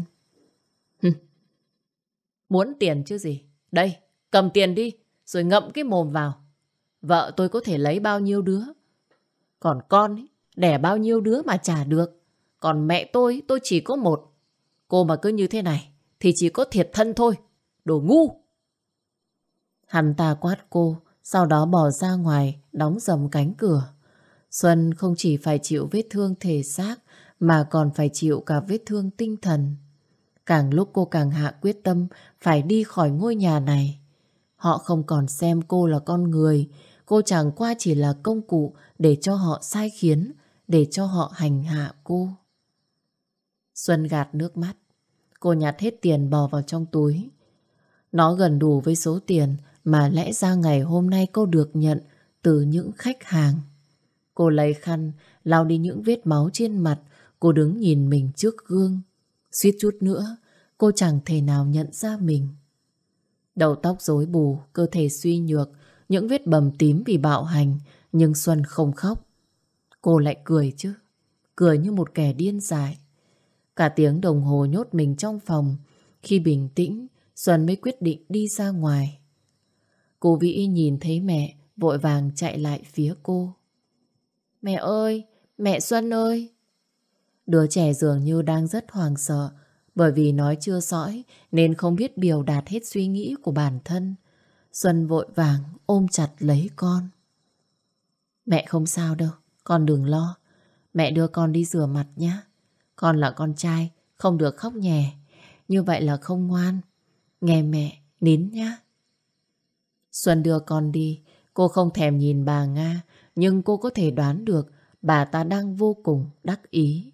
S1: Muốn tiền chứ gì? Đây, cầm tiền đi, rồi ngậm cái mồm vào. Vợ tôi có thể lấy bao nhiêu đứa. Còn con ấy, đẻ bao nhiêu đứa mà trả được. Còn mẹ tôi chỉ có một. Cô mà cứ như thế này, thì chỉ có thiệt thân thôi. Đồ ngu! Hắn ta quát cô, sau đó bỏ ra ngoài, đóng dầm cánh cửa. Xuân không chỉ phải chịu vết thương thể xác, mà còn phải chịu cả vết thương tinh thần. Càng lúc cô càng hạ quyết tâm phải đi khỏi ngôi nhà này. Họ không còn xem cô là con người, cô chẳng qua chỉ là công cụ để cho họ sai khiến, để cho họ hành hạ cô. Xuân gạt nước mắt, cô nhặt hết tiền bỏ vào trong túi. Nó gần đủ với số tiền mà lẽ ra ngày hôm nay cô được nhận từ những khách hàng. Cô lấy khăn, lau đi những vết máu trên mặt, cô đứng nhìn mình trước gương. Suýt chút nữa, cô chẳng thể nào nhận ra mình. Đầu tóc rối bù, cơ thể suy nhược, những vết bầm tím vì bạo hành, nhưng Xuân không khóc. Cô lại cười chứ, cười như một kẻ điên dại. Cả tiếng đồng hồ nhốt mình trong phòng. Khi bình tĩnh, Xuân mới quyết định đi ra ngoài. Cô Vĩ nhìn thấy mẹ, vội vàng chạy lại phía cô. Mẹ ơi, mẹ Xuân ơi! Đứa trẻ dường như đang rất hoảng sợ, bởi vì nói chưa sõi nên không biết biểu đạt hết suy nghĩ của bản thân. Xuân vội vàng ôm chặt lấy con. Mẹ không sao đâu, con đừng lo. Mẹ đưa con đi rửa mặt nhé. Con là con trai, không được khóc nhè. Như vậy là không ngoan. Nghe mẹ, nín nhá. Xuân đưa con đi. Cô không thèm nhìn bà Nga, nhưng cô có thể đoán được bà ta đang vô cùng đắc ý.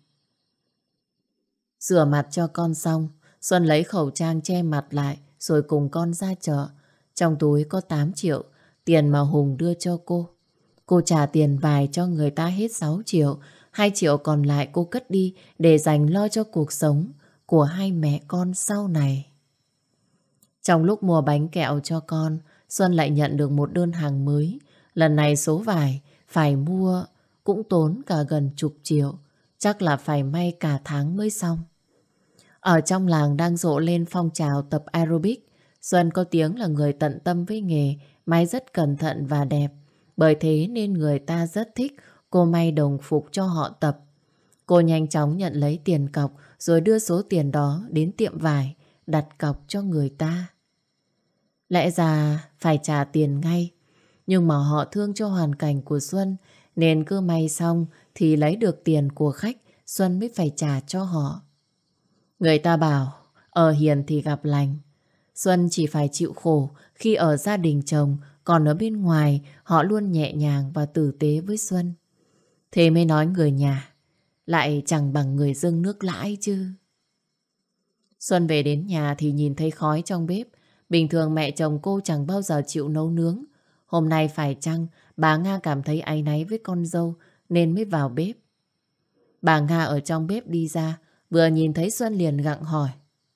S1: Rửa mặt cho con xong, Xuân lấy khẩu trang che mặt lại rồi cùng con ra chợ. Trong túi có 8 triệu, tiền mà Hùng đưa cho cô. Cô trả tiền vài cho người ta hết 6 triệu, 2 triệu còn lại cô cất đi để dành lo cho cuộc sống của hai mẹ con sau này. Trong lúc mua bánh kẹo cho con, Xuân lại nhận được một đơn hàng mới. Lần này số vải phải mua cũng tốn cả gần chục triệu, chắc là phải may cả tháng mới xong. Ở trong làng đang rộ lên phong trào tập aerobic. Xuân có tiếng là người tận tâm với nghề, may rất cẩn thận và đẹp. Bởi thế nên người ta rất thích cô may đồng phục cho họ tập. Cô nhanh chóng nhận lấy tiền cọc rồi đưa số tiền đó đến tiệm vải, đặt cọc cho người ta. Lẽ ra phải trả tiền ngay, nhưng mà họ thương cho hoàn cảnh của Xuân nên cứ may xong thì lấy được tiền của khách, Xuân mới phải trả cho họ. Người ta bảo ở hiền thì gặp lành. Xuân chỉ phải chịu khổ khi ở gia đình chồng, còn ở bên ngoài họ luôn nhẹ nhàng và tử tế với Xuân. Thế mới nói người nhà lại chẳng bằng người dâng nước lãi chứ. Xuân về đến nhà thì nhìn thấy khói trong bếp. Bình thường mẹ chồng cô chẳng bao giờ chịu nấu nướng. Hôm nay phải chăng bà Nga cảm thấy áy náy với con dâu nên mới vào bếp. Bà Nga ở trong bếp đi ra, vừa nhìn thấy Xuân liền gặng hỏi.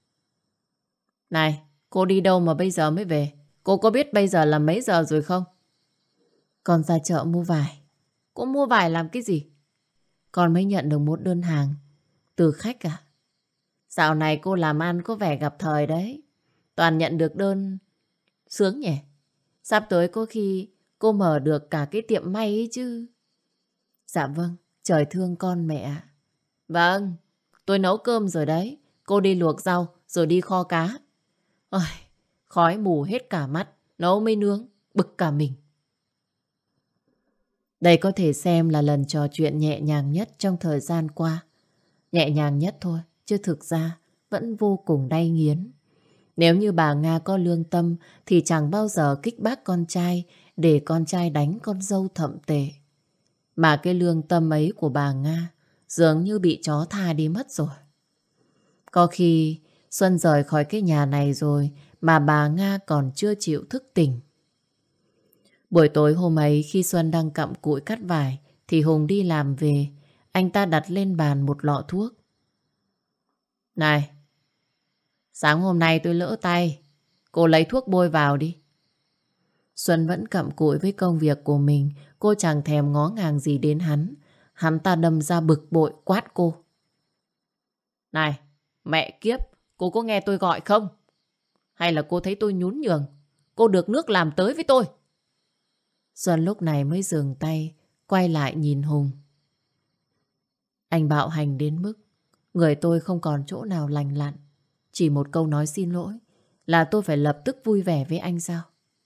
S1: Này, cô đi đâu mà bây giờ mới về? Cô có biết bây giờ là mấy giờ rồi không? Con ra chợ mua vải. Cô mua vải làm cái gì? Con mới nhận được một đơn hàng từ khách à? Dạo này cô làm ăn có vẻ gặp thời đấy. Toàn nhận được đơn sướng nhỉ? Sắp tới có khi cô mở được cả cái tiệm may ấy chứ. Dạ vâng, trời thương con mẹ ạ. Vâng, tôi nấu cơm rồi đấy. Cô đi luộc rau rồi đi kho cá. Ôi, khói mù hết cả mắt, nấu mới nướng, bực cả mình. Đây có thể xem là lần trò chuyện nhẹ nhàng nhất trong thời gian qua. Nhẹ nhàng nhất thôi, chứ thực ra vẫn vô cùng đay nghiến. Nếu như bà Nga có lương tâm thì chẳng bao giờ kích bác con trai để con trai đánh con dâu thậm tệ. Mà cái lương tâm ấy của bà Nga dường như bị chó tha đi mất rồi. Có khi Xuân rời khỏi cái nhà này rồi mà bà Nga còn chưa chịu thức tỉnh. Buổi tối hôm ấy khi Xuân đang cặm cụi cắt vải thì Hùng đi làm về. Anh ta đặt lên bàn một lọ thuốc. Này, sáng hôm nay tôi lỡ tay. Cô lấy thuốc bôi vào đi. Xuân vẫn cặm cụi với công việc của mình. Cô chẳng thèm ngó ngàng gì đến hắn. Hắn ta đâm ra bực bội quát cô. Này, mẹ kiếp, cô có nghe tôi gọi không? Hay là cô thấy tôi nhún nhường? Cô được nước làm tới với tôi. Xuân lúc này mới dừng tay, quay lại nhìn Hùng. Anh bạo hành đến mức người tôi không còn chỗ nào lành lặn. Chỉ một câu nói xin lỗi là tôi phải lập tức vui vẻ với anh sao?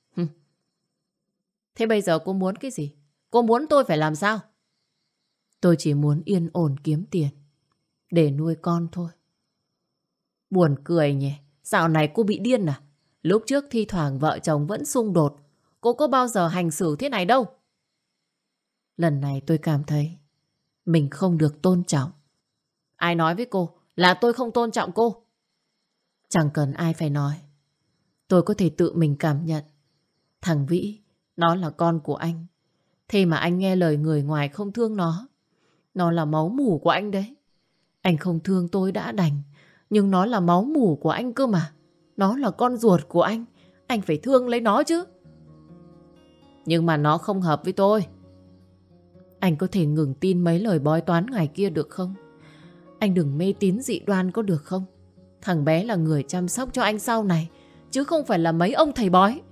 S1: Thế bây giờ cô muốn cái gì? Cô muốn tôi phải làm sao? Tôi chỉ muốn yên ổn kiếm tiền để nuôi con thôi. Buồn cười nhỉ. Dạo này cô bị điên à? Lúc trước thi thoảng vợ chồng vẫn xung đột. Cô có bao giờ hành xử thế này đâu. Lần này tôi cảm thấy mình không được tôn trọng. Ai nói với cô là tôi không tôn trọng cô? Chẳng cần ai phải nói. Tôi có thể tự mình cảm nhận. Thằng Vĩ, nó là con của anh. Thế mà anh nghe lời người ngoài không thương nó. Nó là máu mủ của anh đấy. Anh không thương tôi đã đành. Nhưng nó là máu mủ của anh cơ mà. Nó là con ruột của anh. Anh phải thương lấy nó chứ. Nhưng mà nó không hợp với tôi. Anh có thể ngừng tin mấy lời bói toán ngoài kia được không? Anh đừng mê tín dị đoan có được không? Thằng bé là người chăm sóc cho anh sau này, chứ không phải là mấy ông thầy bói.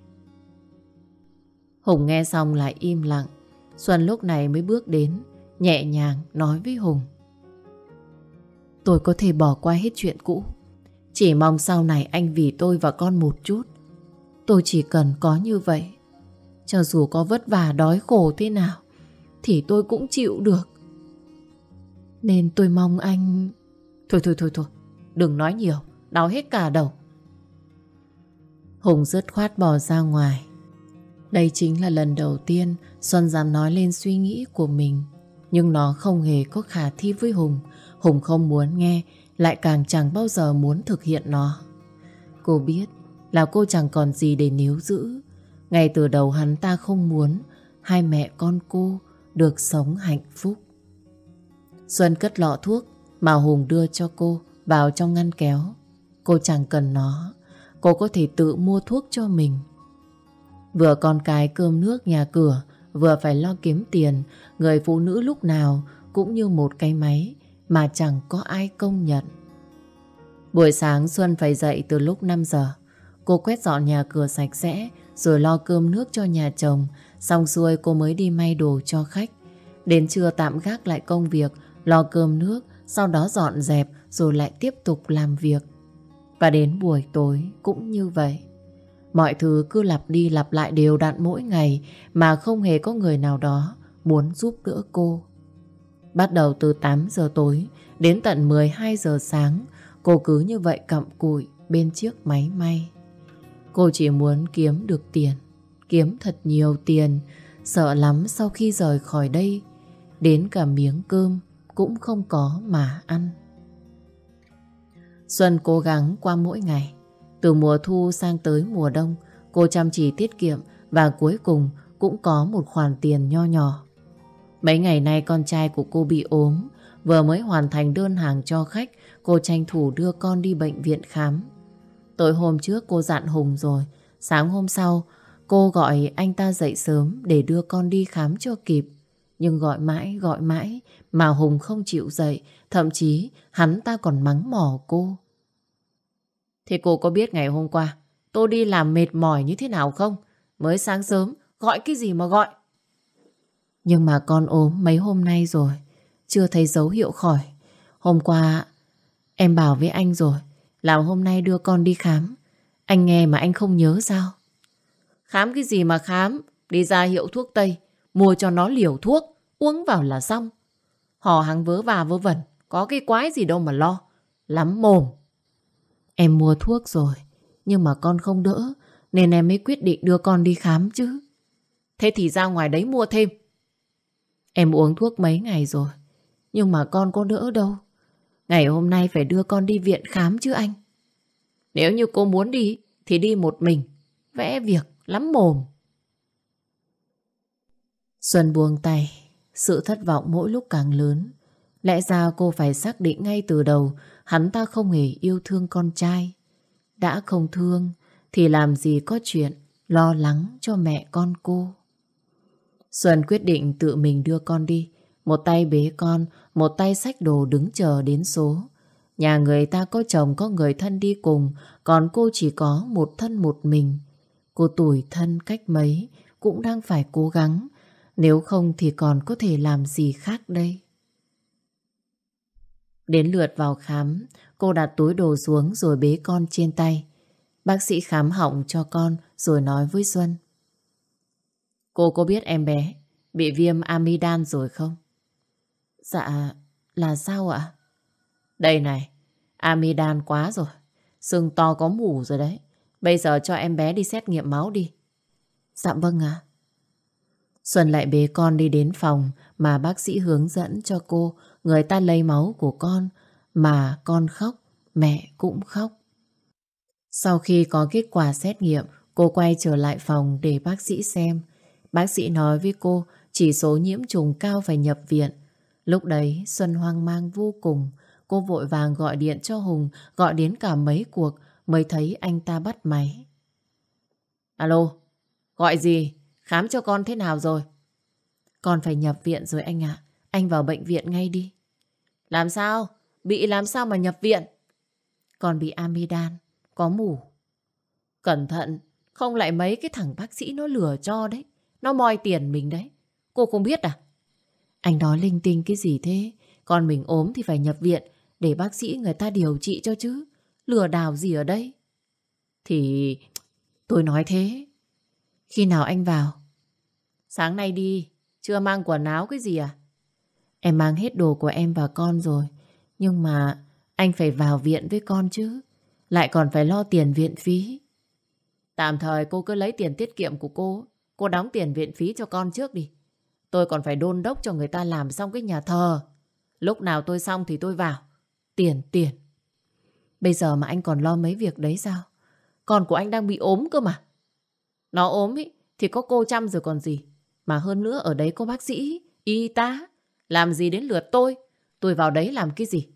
S1: Hùng nghe xong lại im lặng. Xuân lúc này mới bước đến, nhẹ nhàng nói với Hùng. Tôi có thể bỏ qua hết chuyện cũ. Chỉ mong sau này anh vì tôi và con một chút. Tôi chỉ cần có như vậy. Cho dù có vất vả đói khổ thế nào thì tôi cũng chịu được. Nên tôi mong anh... Thôi, đừng nói nhiều, đau hết cả đầu. Hùng dứt khoát bỏ ra ngoài. Đây chính là lần đầu tiên Xuân dám nói lên suy nghĩ của mình. Nhưng nó không hề có khả thi với Hùng. Hùng không muốn nghe, lại càng chẳng bao giờ muốn thực hiện nó. Cô biết là cô chẳng còn gì để níu giữ. Ngay từ đầu hắn ta không muốn hai mẹ con cô được sống hạnh phúc. Xuân cất lọ thuốc mà Hùng đưa cho cô vào trong ngăn kéo. Cô chẳng cần nó. Cô có thể tự mua thuốc cho mình. Vừa con cái cơm nước nhà cửa, vừa phải lo kiếm tiền. Người phụ nữ lúc nào cũng như một cái máy mà chẳng có ai công nhận. Buổi sáng Xuân phải dậy từ lúc 5 giờ. Cô quét dọn nhà cửa sạch sẽ, rồi lo cơm nước cho nhà chồng. Xong xuôi cô mới đi may đồ cho khách. Đến trưa tạm gác lại công việc, lo cơm nước, sau đó dọn dẹp, rồi lại tiếp tục làm việc. Và đến buổi tối cũng như vậy. Mọi thứ cứ lặp đi lặp lại đều đặn mỗi ngày mà không hề có người nào đó muốn giúp đỡ cô. Bắt đầu từ 8 giờ tối đến tận 12 giờ sáng, cô cứ như vậy cặm cụi bên chiếc máy may. Cô chỉ muốn kiếm được tiền, kiếm thật nhiều tiền, sợ lắm sau khi rời khỏi đây, đến cả miếng cơm cũng không có mà ăn. Xuân cố gắng qua mỗi ngày. Từ mùa thu sang tới mùa đông, cô chăm chỉ tiết kiệm và cuối cùng cũng có một khoản tiền nho nhỏ. Mấy ngày nay con trai của cô bị ốm, vừa mới hoàn thành đơn hàng cho khách, cô tranh thủ đưa con đi bệnh viện khám. Tối hôm trước cô dặn Hùng rồi, sáng hôm sau cô gọi anh ta dậy sớm để đưa con đi khám cho kịp. Nhưng gọi mãi mà Hùng không chịu dậy, thậm chí hắn ta còn mắng mỏ cô. Thế cô có biết ngày hôm qua tôi đi làm mệt mỏi như thế nào không? Mới sáng sớm, gọi cái gì mà gọi? Nhưng mà con ốm mấy hôm nay rồi, chưa thấy dấu hiệu khỏi. Hôm qua em bảo với anh rồi, là hôm nay đưa con đi khám. Anh nghe mà anh không nhớ sao? Khám cái gì mà khám? Đi ra hiệu thuốc Tây, mua cho nó liều thuốc, uống vào là xong. Hò hắng vớ va vớ vẩn, có cái quái gì đâu mà lo. Lắm mồm. Em mua thuốc rồi, nhưng mà con không đỡ, nên em mới quyết định đưa con đi khám chứ. Thế thì ra ngoài đấy mua thêm. Em uống thuốc mấy ngày rồi, nhưng mà con có đỡ đâu. Ngày hôm nay phải đưa con đi viện khám chứ anh. Nếu như cô muốn đi, thì đi một mình. Vẽ việc, lắm mồm. Xuân buông tay, sự thất vọng mỗi lúc càng lớn. Lẽ ra cô phải xác định ngay từ đầu hắn ta không hề yêu thương con trai. Đã không thương thì làm gì có chuyện lo lắng cho mẹ con cô. Xuân quyết định tự mình đưa con đi. Một tay bế con, một tay xách đồ đứng chờ đến số. Nhà người ta có chồng có người thân đi cùng, còn cô chỉ có một thân một mình. Cô tủi thân cách mấy cũng đang phải cố gắng. Nếu không thì còn có thể làm gì khác đây? Đến lượt vào khám, cô đặt túi đồ xuống rồi bế con trên tay. Bác sĩ khám họng cho con rồi nói với Xuân. Cô có biết em bé bị viêm amidan rồi không? Dạ, là sao ạ? Đây này, amidan quá rồi. Sưng to có mủ rồi đấy. Bây giờ cho em bé đi xét nghiệm máu đi. Dạ vâng ạ. Xuân lại bế con đi đến phòng mà bác sĩ hướng dẫn cho cô. Người ta lấy máu của con mà con khóc, mẹ cũng khóc. Sau khi có kết quả xét nghiệm, cô quay trở lại phòng để bác sĩ xem. Bác sĩ nói với cô chỉ số nhiễm trùng cao phải nhập viện. Lúc đấy Xuân hoang mang vô cùng. Cô vội vàng gọi điện cho Hùng, gọi đến cả mấy cuộc mới thấy anh ta bắt máy. Alo, gọi gì? Khám cho con thế nào rồi? Con phải nhập viện rồi anh ạ. Anh vào bệnh viện ngay đi. Làm sao? Bị làm sao mà nhập viện? Con bị amidan, có mủ. Cẩn thận, không lại mấy cái thằng bác sĩ nó lừa cho đấy. Nó moi tiền mình đấy. Cô không biết à? Anh nói linh tinh cái gì thế? Con mình ốm thì phải nhập viện để bác sĩ người ta điều trị cho chứ. Lừa đảo gì ở đây? Thì tôi nói thế. Khi nào anh vào? Sáng nay đi. Chưa mang quần áo cái gì à? Em mang hết đồ của em và con rồi. Nhưng mà anh phải vào viện với con chứ. Lại còn phải lo tiền viện phí. Tạm thời cô cứ lấy tiền tiết kiệm của cô. Cô đóng tiền viện phí cho con trước đi. Tôi còn phải đôn đốc cho người ta làm xong cái nhà thờ. Lúc nào tôi xong thì tôi vào. Tiền, tiền. Bây giờ mà anh còn lo mấy việc đấy sao? Con của anh đang bị ốm cơ mà. Nó ốm ý, thì có cô chăm rồi còn gì. Mà hơn nữa ở đấy có bác sĩ, y tá. Làm gì đến lượt tôi? Tôi vào đấy làm cái gì?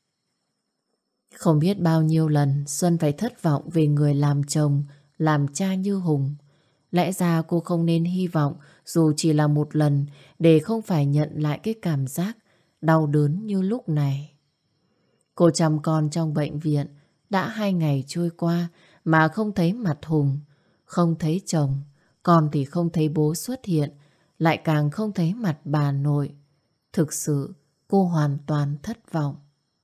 S1: Không biết bao nhiêu lần Xuân phải thất vọng về người làm chồng, làm cha như Hùng. Lẽ ra cô không nên hy vọng dù chỉ là một lần để không phải nhận lại cái cảm giác đau đớn như lúc này. Cô chăm con trong bệnh viện đã 2 ngày trôi qua mà không thấy mặt Hùng, không thấy chồng, con thì không thấy bố xuất hiện, lại càng không thấy mặt bà nội. Thực sự cô hoàn toàn thất vọng.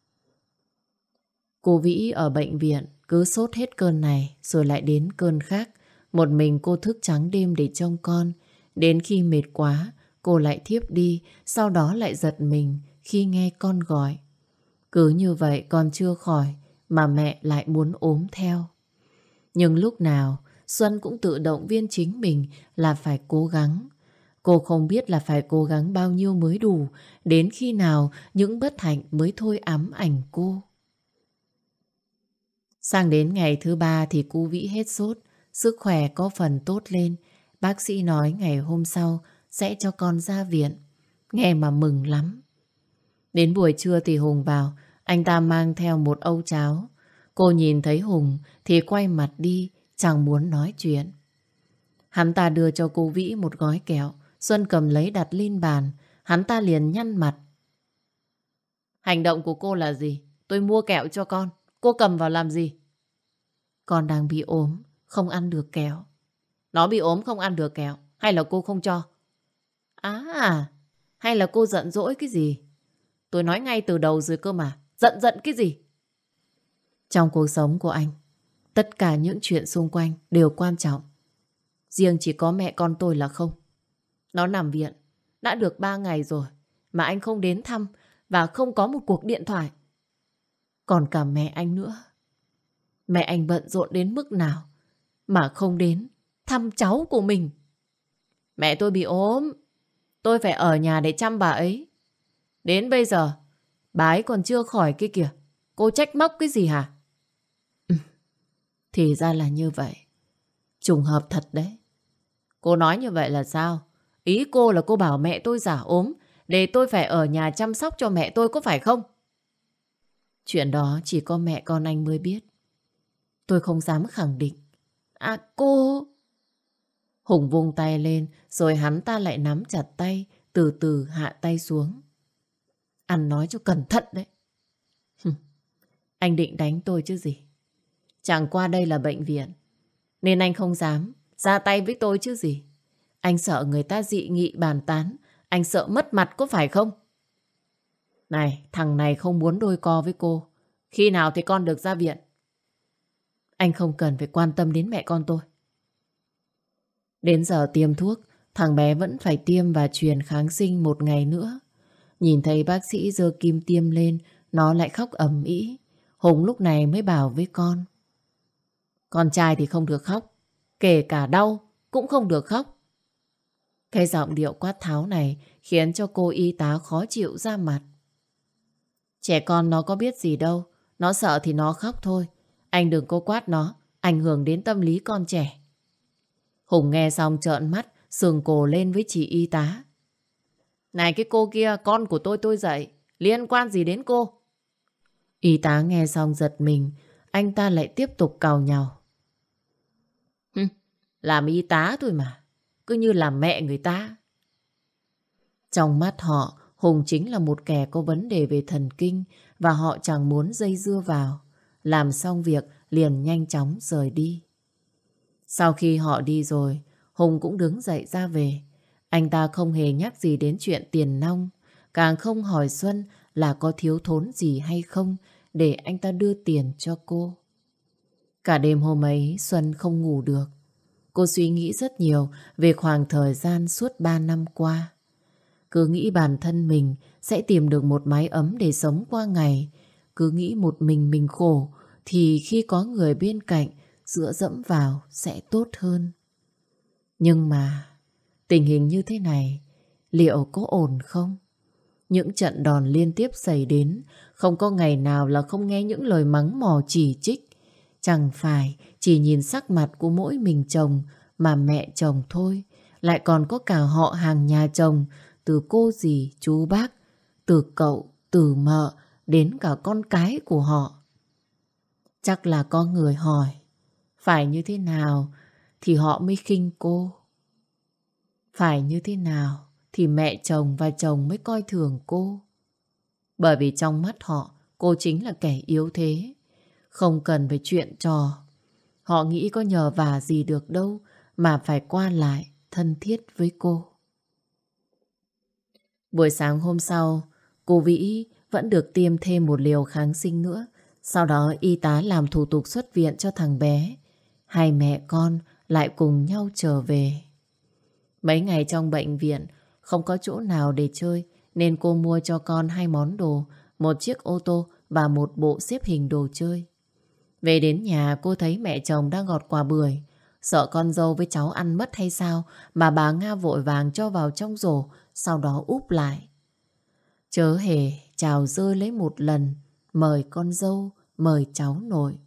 S1: Cô Vĩ ở bệnh viện cứ sốt hết cơn này rồi lại đến cơn khác. Một mình cô thức trắng đêm để trông con. Đến khi mệt quá, cô lại thiếp đi, sau đó lại giật mình khi nghe con gọi. Cứ như vậy con chưa khỏi mà mẹ lại muốn ốm theo. Nhưng lúc nào Xuân cũng tự động viên chính mình là phải cố gắng. Cô không biết là phải cố gắng bao nhiêu mới đủ, đến khi nào những bất hạnh mới thôi ám ảnh cô. Sang đến ngày thứ 3 thì cô Vĩ hết sốt, sức khỏe có phần tốt lên. Bác sĩ nói ngày hôm sau sẽ cho con ra viện. Nghe mà mừng lắm. Đến buổi trưa thì Hùng vào, anh ta mang theo một âu cháo. Cô nhìn thấy Hùng thì quay mặt đi, chẳng muốn nói chuyện. Hắn ta đưa cho cô Vĩ một gói kẹo. Xuân cầm lấy đặt lên bàn. Hắn ta liền nhăn mặt. Hành động của cô là gì? Tôi mua kẹo cho con. Cô cầm vào làm gì? Con đang bị ốm, không ăn được kẹo. Nó bị ốm không ăn được kẹo? Hay là cô không cho? À, hay là cô giận dỗi cái gì? Tôi nói ngay từ đầu rồi cơ mà. Giận giận cái gì? Trong cuộc sống của anh, tất cả những chuyện xung quanh đều quan trọng. Riêng chỉ có mẹ con tôi là không. Nó nằm viện, đã được 3 ngày rồi, mà anh không đến thăm và không có một cuộc điện thoại. Còn cả mẹ anh nữa. Mẹ anh bận rộn đến mức nào mà không đến thăm cháu của mình. Mẹ tôi bị ốm, tôi phải ở nhà để chăm bà ấy. Đến bây giờ, bà ấy còn chưa khỏi kia kìa. Cô trách móc cái gì hả? Thì ra là như vậy. Trùng hợp thật đấy. Cô nói như vậy là sao? Ý cô là cô bảo mẹ tôi giả ốm để tôi phải ở nhà chăm sóc cho mẹ tôi có phải không? Chuyện đó chỉ có mẹ con anh mới biết. Tôi không dám khẳng định. À cô... Hùng vung tay lên rồi hắn ta lại nắm chặt tay, từ từ hạ tay xuống. Ăn nói cho cẩn thận đấy. Anh định đánh tôi chứ gì. Chẳng qua đây là bệnh viện, nên anh không dám ra tay với tôi chứ gì. Anh sợ người ta dị nghị bàn tán, anh sợ mất mặt có phải không? Này, thằng này không muốn đôi co với cô. Khi nào thì con được ra viện? Anh không cần phải quan tâm đến mẹ con tôi. Đến giờ tiêm thuốc, thằng bé vẫn phải tiêm và truyền kháng sinh 1 ngày nữa. Nhìn thấy bác sĩ giơ kim tiêm lên, nó lại khóc ầm ĩ. Hùng lúc này mới bảo với con. Con trai thì không được khóc, kể cả đau cũng không được khóc. Cái giọng điệu quát tháo này khiến cho cô y tá khó chịu ra mặt. Trẻ con nó có biết gì đâu, nó sợ thì nó khóc thôi. Anh đừng có quát nó, ảnh hưởng đến tâm lý con trẻ. Hùng nghe xong trợn mắt, sườn cổ lên với chị y tá. Này cái cô kia, con của tôi dạy, liên quan gì đến cô? Y tá nghe xong giật mình, anh ta lại tiếp tục càu nhàu. Làm y tá thôi mà, cứ như làm mẹ người ta. Trong mắt họ, Hùng chính là một kẻ có vấn đề về thần kinh và họ chẳng muốn dây dưa vào. Làm xong việc liền nhanh chóng rời đi. Sau khi họ đi rồi, Hùng cũng đứng dậy ra về. Anh ta không hề nhắc gì đến chuyện tiền nong, càng không hỏi Xuân là có thiếu thốn gì hay không để anh ta đưa tiền cho cô. Cả đêm hôm ấy Xuân không ngủ được. Cô suy nghĩ rất nhiều về khoảng thời gian suốt 3 năm qua. Cứ nghĩ bản thân mình sẽ tìm được một mái ấm để sống qua ngày. Cứ nghĩ một mình khổ thì khi có người bên cạnh dựa dẫm vào sẽ tốt hơn. Nhưng mà tình hình như thế này liệu có ổn không? Những trận đòn liên tiếp xảy đến, không có ngày nào là không nghe những lời mắng mỏ chỉ trích. Chẳng phải chỉ nhìn sắc mặt của mỗi mình chồng mà mẹ chồng thôi, lại còn có cả họ hàng nhà chồng, từ cô dì, chú bác, từ cậu, từ mợ đến cả con cái của họ. Chắc là có người hỏi, phải như thế nào thì họ mới khinh cô? Phải như thế nào thì mẹ chồng và chồng mới coi thường cô? Bởi vì trong mắt họ, cô chính là kẻ yếu thế. Không cần phải chuyện trò. Họ nghĩ có nhờ vả gì được đâu mà phải qua lại thân thiết với cô. Buổi sáng hôm sau, cô Vĩ vẫn được tiêm thêm một liều kháng sinh nữa. Sau đó y tá làm thủ tục xuất viện cho thằng bé. Hai mẹ con lại cùng nhau trở về. Mấy ngày trong bệnh viện không có chỗ nào để chơi nên cô mua cho con 2 món đồ, một chiếc ô tô và một bộ xếp hình đồ chơi. Về đến nhà cô thấy mẹ chồng đang gọt quả bưởi. Sợ con dâu với cháu ăn mất hay sao mà bà Nga vội vàng cho vào trong rổ, sau đó úp lại. Chớ hề chào rơi lấy một lần, mời con dâu, mời cháu nội.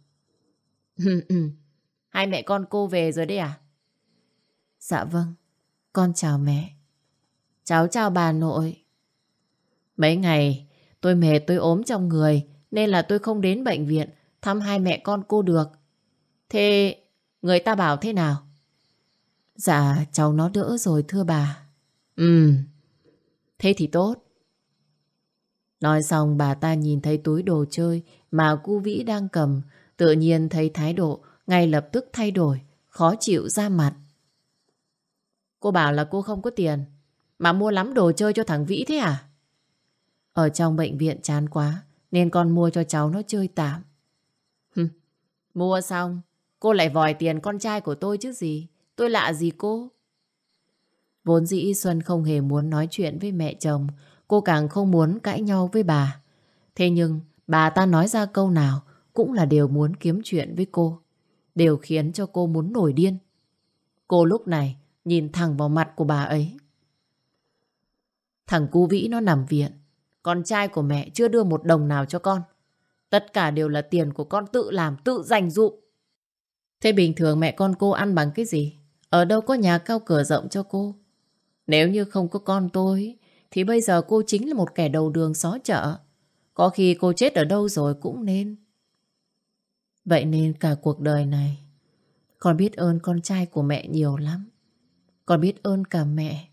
S1: Hai mẹ con cô về rồi đấy à? Dạ vâng, con chào mẹ. Cháu chào bà nội. Mấy ngày tôi mệt, tôi ốm trong người nên là tôi không đến bệnh viện thăm hai mẹ con cô được. Thế người ta bảo thế nào? Dạ cháu nó đỡ rồi thưa bà. Thế thì tốt. Nói xong bà ta nhìn thấy túi đồ chơi mà cô Vĩ đang cầm, tự nhiên thấy thái độ ngay lập tức thay đổi, khó chịu ra mặt. Cô bảo là cô không có tiền mà mua lắm đồ chơi cho thằng Vĩ thế à? Ở trong bệnh viện chán quá nên con mua cho cháu nó chơi tạm. Mua xong cô lại vòi tiền con trai của tôi chứ gì. Tôi lạ gì cô? Vốn dĩ Xuân không hề muốn nói chuyện với mẹ chồng, cô càng không muốn cãi nhau với bà. Thế nhưng bà ta nói ra câu nào cũng là đều muốn kiếm chuyện với cô, đều khiến cho cô muốn nổi điên. Cô lúc này nhìn thẳng vào mặt của bà ấy. Thằng cu Vĩ nó nằm viện, con trai của mẹ chưa đưa một đồng nào cho con. Tất cả đều là tiền của con tự làm, tự dành dụm. Thế bình thường mẹ con cô ăn bằng cái gì? Ở đâu có nhà cao cửa rộng cho cô? Nếu như không có con tôi, thì bây giờ cô chính là một kẻ đầu đường xó chợ. Có khi cô chết ở đâu rồi cũng nên. Vậy nên cả cuộc đời này, con biết ơn con trai của mẹ nhiều lắm. Con biết ơn cả mẹ.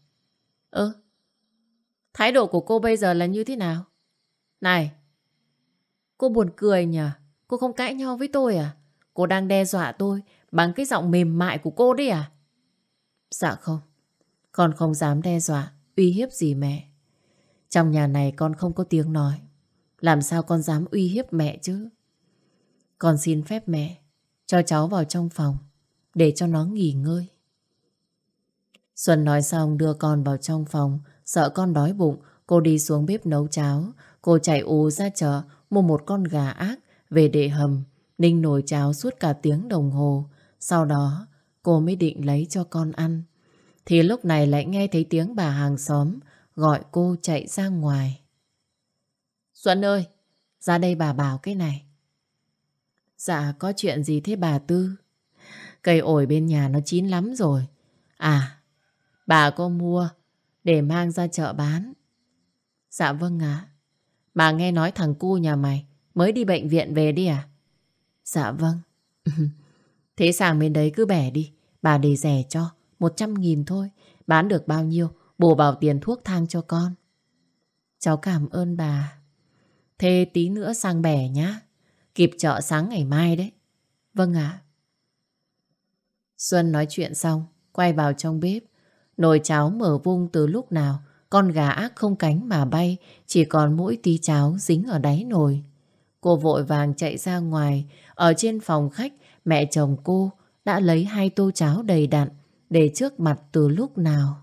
S1: Thái độ của cô bây giờ là như thế nào? Này, cô buồn cười nhỉ? Cô không cãi nhau với tôi à? Cô đang đe dọa tôi bằng cái giọng mềm mại của cô đấy à? Dạ không, con không dám đe dọa, uy hiếp gì mẹ. Trong nhà này con không có tiếng nói. Làm sao con dám uy hiếp mẹ chứ? Con xin phép mẹ cho cháu vào trong phòng để cho nó nghỉ ngơi. Xuân nói xong đưa con vào trong phòng. Sợ con đói bụng, cô đi xuống bếp nấu cháo. Cô chạy ù ra chợ mua một con gà ác về để hầm, ninh nồi cháo suốt cả tiếng đồng hồ. Sau đó cô mới định lấy cho con ăn. Thì lúc này lại nghe thấy tiếng bà hàng xóm gọi cô chạy ra ngoài. Xuân ơi, ra đây bà bảo cái này. Dạ, có chuyện gì thế bà Tư? Cây ổi bên nhà nó chín lắm rồi. À, bà có mua để mang ra chợ bán. Dạ vâng ạ. Mà nghe nói thằng cu nhà mày mới đi bệnh viện về đi à? Dạ vâng. Thế sang bên đấy cứ bẻ đi. Bà để rẻ cho 100.000 thôi. Bán được bao nhiêu bù vào tiền thuốc thang cho con. Cháu cảm ơn bà. Thế tí nữa sang bẻ nhá. Kịp chợ sáng ngày mai đấy. Vâng ạ. Xuân nói chuyện xong quay vào trong bếp. Nồi cháo mở vung từ lúc nào. Con gà ác không cánh mà bay, chỉ còn mỗi tí cháo dính ở đáy nồi. Cô vội vàng chạy ra ngoài. Ở trên phòng khách, mẹ chồng cô đã lấy 2 tô cháo đầy đặn để trước mặt từ lúc nào.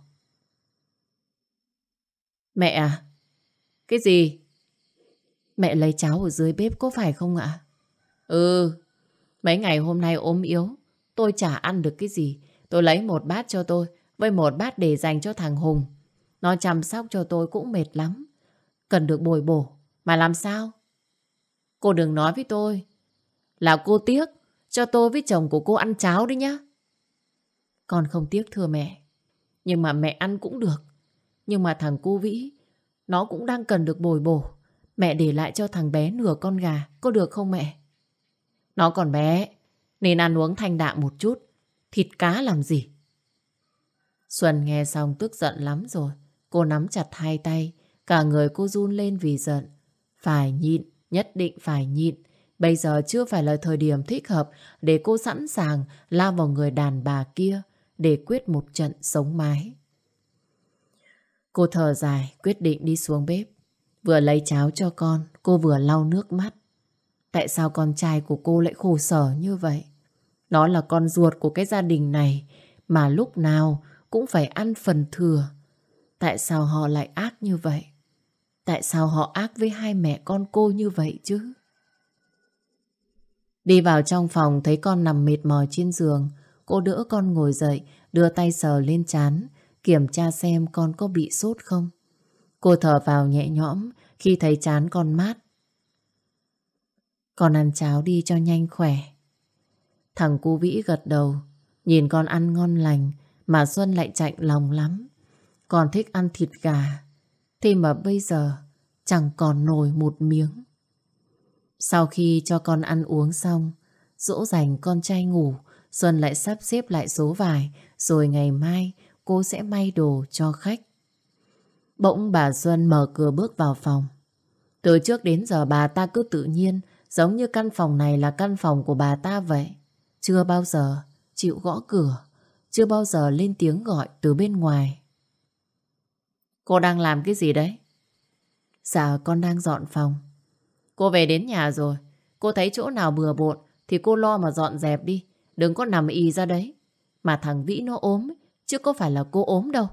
S1: Mẹ à? Cái gì? Mẹ lấy cháo ở dưới bếp có phải không ạ? Ừ, mấy ngày hôm nay ốm yếu, tôi chả ăn được cái gì. Tôi lấy một bát cho tôi, với một bát để dành cho thằng Hùng. Nó chăm sóc cho tôi cũng mệt lắm. Cần được bồi bổ. Mà làm sao? Cô đừng nói với tôi là cô tiếc cho tôi với chồng của cô ăn cháo đấy nhá. Con không tiếc thưa mẹ. Nhưng mà mẹ ăn cũng được. Nhưng mà thằng cu Vĩ, nó cũng đang cần được bồi bổ. Mẹ để lại cho thằng bé nửa con gà, có được không mẹ? Nó còn bé, nên ăn uống thanh đạm một chút. Thịt cá làm gì? Xuân nghe xong tức giận lắm rồi. Cô nắm chặt 2 tay. Cả người cô run lên vì giận. Phải nhịn, nhất định phải nhịn. Bây giờ chưa phải là thời điểm thích hợp để cô sẵn sàng lao vào người đàn bà kia để quyết một trận sống mái. Cô thở dài, quyết định đi xuống bếp. Vừa lấy cháo cho con, cô vừa lau nước mắt. Tại sao con trai của cô lại khổ sở như vậy? Nó là con ruột của cái gia đình này, mà lúc nào cũng phải ăn phần thừa. Tại sao họ lại ác như vậy? Tại sao họ ác với hai mẹ con cô như vậy chứ? Đi vào trong phòng thấy con nằm mệt mỏi trên giường. Cô đỡ con ngồi dậy, đưa tay sờ lên trán, kiểm tra xem con có bị sốt không. Cô thở vào nhẹ nhõm khi thấy trán con mát. Con ăn cháo đi cho nhanh khỏe. Thằng cu Vĩ gật đầu, nhìn con ăn ngon lành mà Xuân lại chạnh lòng lắm. Con thích ăn thịt gà, thế mà bây giờ chẳng còn nổi một miếng. Sau khi cho con ăn uống xong, dỗ dành con trai ngủ, Xuân lại sắp xếp lại số vải, rồi ngày mai cô sẽ may đồ cho khách. Bỗng bà Xuân mở cửa bước vào phòng. Từ trước đến giờ bà ta cứ tự nhiên, giống như căn phòng này là căn phòng của bà ta vậy. Chưa bao giờ chịu gõ cửa, chưa bao giờ lên tiếng gọi từ bên ngoài. Cô đang làm cái gì đấy? Dạ con đang dọn phòng. Cô về đến nhà rồi, cô thấy chỗ nào bừa bộn thì cô lo mà dọn dẹp đi, đừng có nằm ì ra đấy. Mà thằng Vĩ nó ốm, chứ có phải là cô ốm đâu.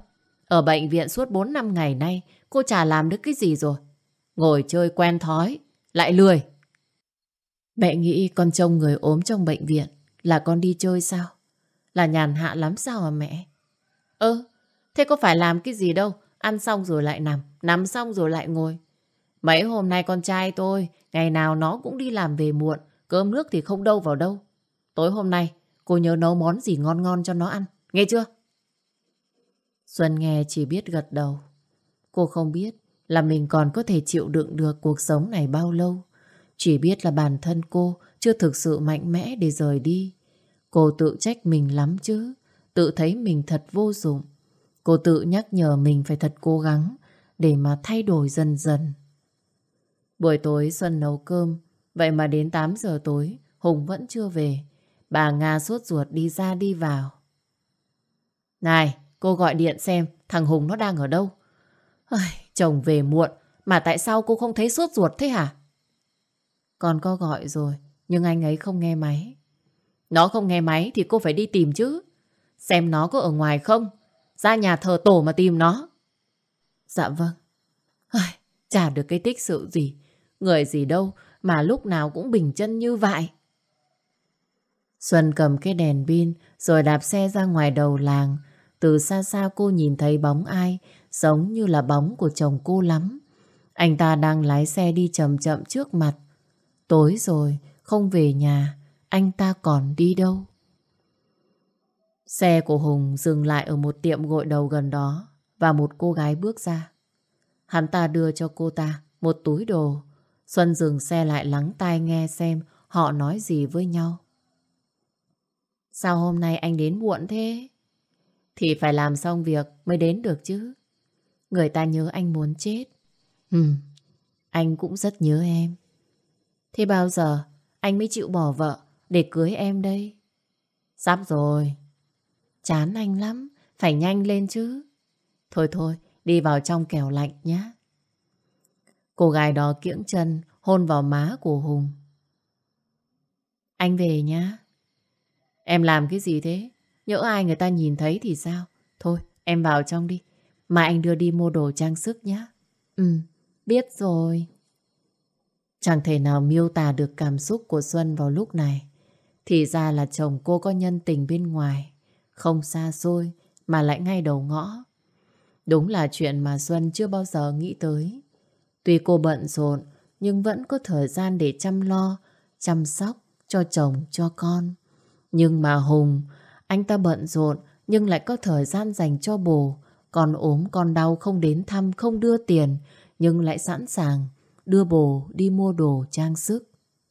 S1: Ở bệnh viện suốt 4 năm ngày nay, cô chả làm được cái gì rồi. Ngồi chơi quen thói, lại lười. Mẹ nghĩ con trông người ốm trong bệnh viện là con đi chơi sao? Là nhàn hạ lắm sao hả mẹ? Thế có phải làm cái gì đâu. Ăn xong rồi lại nằm, nằm xong rồi lại ngồi. Mấy hôm nay con trai tôi, ngày nào nó cũng đi làm về muộn, cơm nước thì không đâu vào đâu. Tối hôm nay, cô nhớ nấu món gì ngon ngon cho nó ăn, nghe chưa? Xuân nghe chỉ biết gật đầu. Cô không biết là mình còn có thể chịu đựng được cuộc sống này bao lâu. Chỉ biết là bản thân cô chưa thực sự mạnh mẽ để rời đi. Cô tự trách mình lắm chứ, tự thấy mình thật vô dụng. Cô tự nhắc nhở mình phải thật cố gắng để mà thay đổi dần dần. Buổi tối Xuân nấu cơm, vậy mà đến 8 giờ tối Hùng vẫn chưa về. Bà Nga sốt ruột đi ra đi vào. Này, cô gọi điện xem thằng Hùng nó đang ở đâu. Chồng về muộn mà tại sao cô không thấy sốt ruột thế hả? Con có gọi rồi, nhưng anh ấy không nghe máy. Nó không nghe máy thì cô phải đi tìm chứ. Xem nó có ở ngoài không. Ra nhà thờ tổ mà tìm nó. Dạ vâng. Chả được cái tích sự gì. Người gì đâu mà lúc nào cũng bình chân như vậy. Xuân cầm cái đèn pin rồi đạp xe ra ngoài đầu làng. Từ xa xa cô nhìn thấy bóng ai giống như là bóng của chồng cô lắm. Anh ta đang lái xe đi chậm chậm trước mặt. Tối rồi, không về nhà, anh ta còn đi đâu? Xe của Hùng dừng lại ở một tiệm gội đầu gần đó và một cô gái bước ra. Hắn ta đưa cho cô ta một túi đồ. Xuân dừng xe lại lắng tai nghe xem họ nói gì với nhau. Sao hôm nay anh đến muộn thế? Thì phải làm xong việc mới đến được chứ. Người ta nhớ anh muốn chết. Anh cũng rất nhớ em. Thế bao giờ anh mới chịu bỏ vợ để cưới em đây? Sắp rồi. Chán anh lắm, phải nhanh lên chứ. Thôi thôi, đi vào trong kẻo lạnh nhé. Cô gái đó kiễng chân hôn vào má của Hùng. Anh về nhá. Em làm cái gì thế? Nhỡ ai người ta nhìn thấy thì sao? Thôi, em vào trong đi. Mà anh đưa đi mua đồ trang sức nhé. Biết rồi. Chẳng thể nào miêu tả được cảm xúc của Xuân vào lúc này. Thì ra là chồng cô có nhân tình bên ngoài. Không xa xôi mà lại ngay đầu ngõ. Đúng là chuyện mà Xuân chưa bao giờ nghĩ tới. Tuy cô bận rộn nhưng vẫn có thời gian để chăm lo, chăm sóc cho chồng, cho con. Nhưng mà Hùng, anh ta bận rộn nhưng lại có thời gian dành cho bồ. Con ốm, con đau không đến thăm, không đưa tiền, nhưng lại sẵn sàng đưa bồ đi mua đồ trang sức.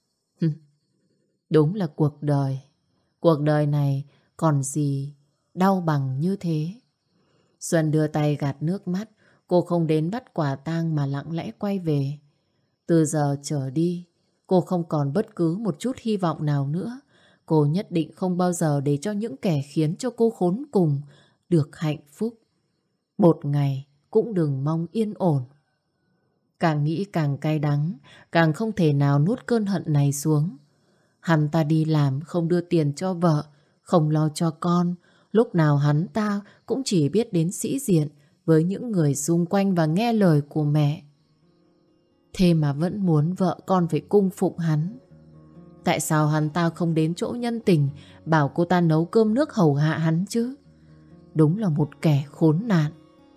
S1: Đúng là cuộc đời. Cuộc đời này còn gì đau bằng như thế. Xuân đưa tay gạt nước mắt. Cô không đến bắt quả tang mà lặng lẽ quay về. Từ giờ trở đi, cô không còn bất cứ một chút hy vọng nào nữa. Cô nhất định không bao giờ để cho những kẻ khiến cho cô khốn cùng được hạnh phúc. Một ngày cũng đừng mong yên ổn. Càng nghĩ càng cay đắng, càng không thể nào nuốt cơn hận này xuống. Hắn ta đi làm không đưa tiền cho vợ, không lo cho con. Lúc nào hắn ta cũng chỉ biết đến sĩ diện với những người xung quanh và nghe lời của mẹ. Thế mà vẫn muốn vợ con phải cung phụng hắn. Tại sao hắn ta không đến chỗ nhân tình bảo cô ta nấu cơm nước hầu hạ hắn chứ? Đúng là một kẻ khốn nạn.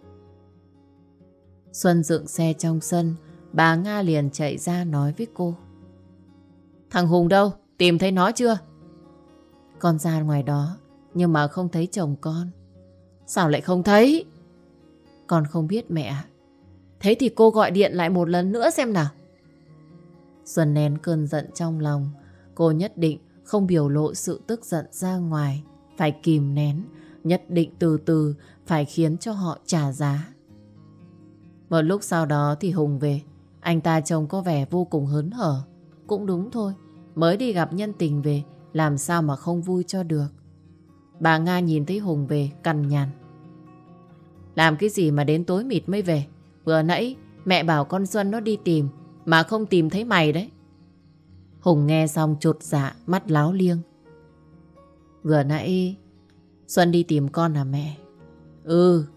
S1: Xuân dựng xe trong sân, bà Nga liền chạy ra nói với cô. Thằng Hùng đâu? Tìm thấy nó chưa? Con ra ngoài đó nhưng mà không thấy chồng con. Sao lại không thấy? Con không biết mẹ. Thế thì cô gọi điện lại một lần nữa xem nào. Xuân nén cơn giận trong lòng. Cô nhất định không biểu lộ sự tức giận ra ngoài. Phải kìm nén. Nhất định từ từ phải khiến cho họ trả giá. Một lúc sau đó thì Hùng về. Anh ta trông có vẻ vô cùng hớn hở. Cũng đúng thôi, mới đi gặp nhân tình về, làm sao mà không vui cho được. Bà Nga nhìn thấy Hùng về cằn nhằn. Làm cái gì mà đến tối mịt mới về? Vừa nãy mẹ bảo con Xuân nó đi tìm mà không tìm thấy mày đấy. Hùng nghe xong chột dạ, mắt láo liêng. Vừa nãy Xuân đi tìm con hả mẹ?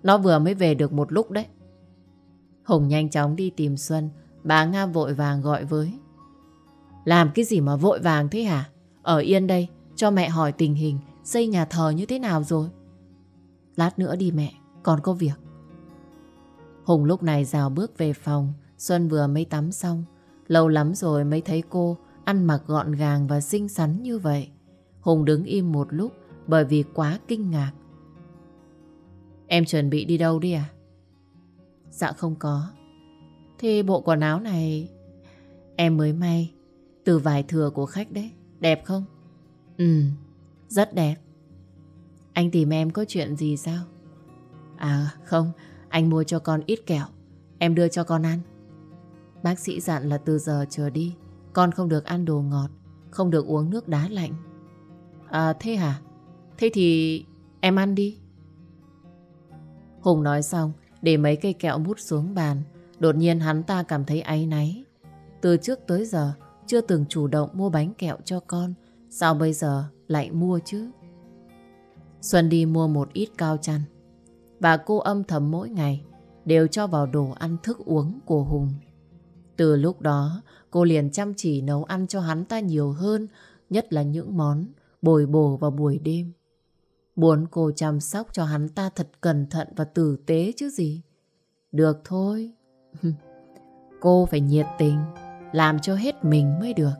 S1: Nó vừa mới về được một lúc đấy. Hùng nhanh chóng đi tìm Xuân. Bà Nga vội vàng gọi với. Làm cái gì mà vội vàng thế hả? Ở yên đây, cho mẹ hỏi tình hình xây nhà thờ như thế nào rồi. Lát nữa đi mẹ, con có việc. Hùng lúc này rào bước về phòng. Xuân vừa mới tắm xong. Lâu lắm rồi mới thấy cô ăn mặc gọn gàng và xinh xắn như vậy. Hùng đứng im một lúc bởi vì quá kinh ngạc. Em chuẩn bị đi đâu đi à? Dạ không có. Thế bộ quần áo này em mới may từ vải thừa của khách đấy. Đẹp không? Ừ, rất đẹp. Anh tìm em có chuyện gì sao? À không, anh mua cho con ít kẹo. Em đưa cho con ăn. Bác sĩ dặn là từ giờ trở đi con không được ăn đồ ngọt, không được uống nước đá lạnh. À thế hả? Thế thì em ăn đi. Hùng nói xong để mấy cây kẹo mút xuống bàn. Đột nhiên hắn ta cảm thấy áy náy. Từ trước tới giờ chưa từng chủ động mua bánh kẹo cho con, sao bây giờ lại mua chứ? Xuân đi mua một ít cao chăn và cô âm thầm mỗi ngày đều cho vào đồ ăn thức uống của Hùng. Từ lúc đó cô liền chăm chỉ nấu ăn cho hắn ta nhiều hơn, nhất là những món bồi bổ vào buổi đêm. Muốn cô chăm sóc cho hắn ta thật cẩn thận và tử tế chứ gì. Được thôi. Cô phải nhiệt tình, làm cho hết mình mới được.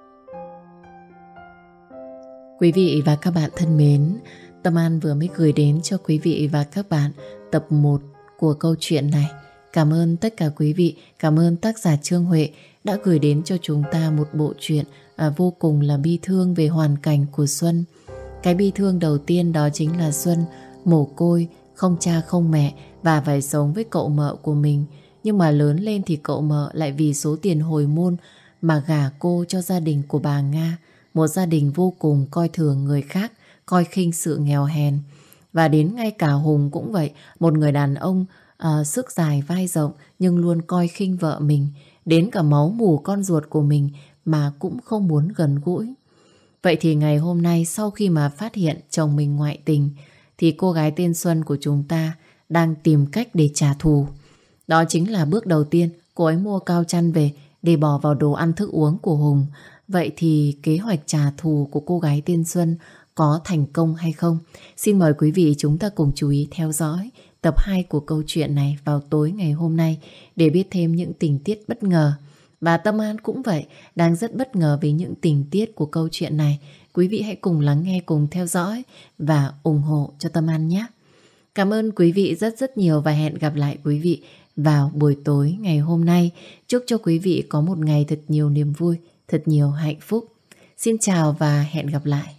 S1: Quý vị và các bạn thân mến, Tâm An vừa mới gửi đến cho quý vị và các bạn tập 1 của câu chuyện này. Cảm ơn tất cả quý vị, cảm ơn tác giả Trương Huệ đã gửi đến cho chúng ta một bộ truyện vô cùng là bi thương về hoàn cảnh của Xuân. Cái bi thương đầu tiên đó chính là Xuân mồ côi, không cha không mẹ và phải sống với cậu mợ của mình. Nhưng mà lớn lên thì cậu mợ lại vì số tiền hồi môn mà gả cô cho gia đình của bà Nga. Một gia đình vô cùng coi thường người khác, coi khinh sự nghèo hèn. Và đến ngay cả Hùng cũng vậy, một người đàn ông sức dài vai rộng nhưng luôn coi khinh vợ mình. Đến cả máu mủ con ruột của mình mà cũng không muốn gần gũi. Vậy thì ngày hôm nay sau khi mà phát hiện chồng mình ngoại tình thì cô gái tên Xuân của chúng ta đang tìm cách để trả thù. Đó chính là bước đầu tiên cô ấy mua cao chăn về để bỏ vào đồ ăn thức uống của Hùng. Vậy thì kế hoạch trả thù của cô gái tên Xuân có thành công hay không? Xin mời quý vị chúng ta cùng chú ý theo dõi tập 2 của câu chuyện này vào tối ngày hôm nay để biết thêm những tình tiết bất ngờ. Và Tâm An cũng vậy, đang rất bất ngờ với những tình tiết của câu chuyện này. Quý vị hãy cùng lắng nghe, cùng theo dõi và ủng hộ cho Tâm An nhé. Cảm ơn quý vị rất rất nhiều và hẹn gặp lại quý vị vào buổi tối ngày hôm nay. Chúc cho quý vị có một ngày thật nhiều niềm vui, thật nhiều hạnh phúc. Xin chào và hẹn gặp lại.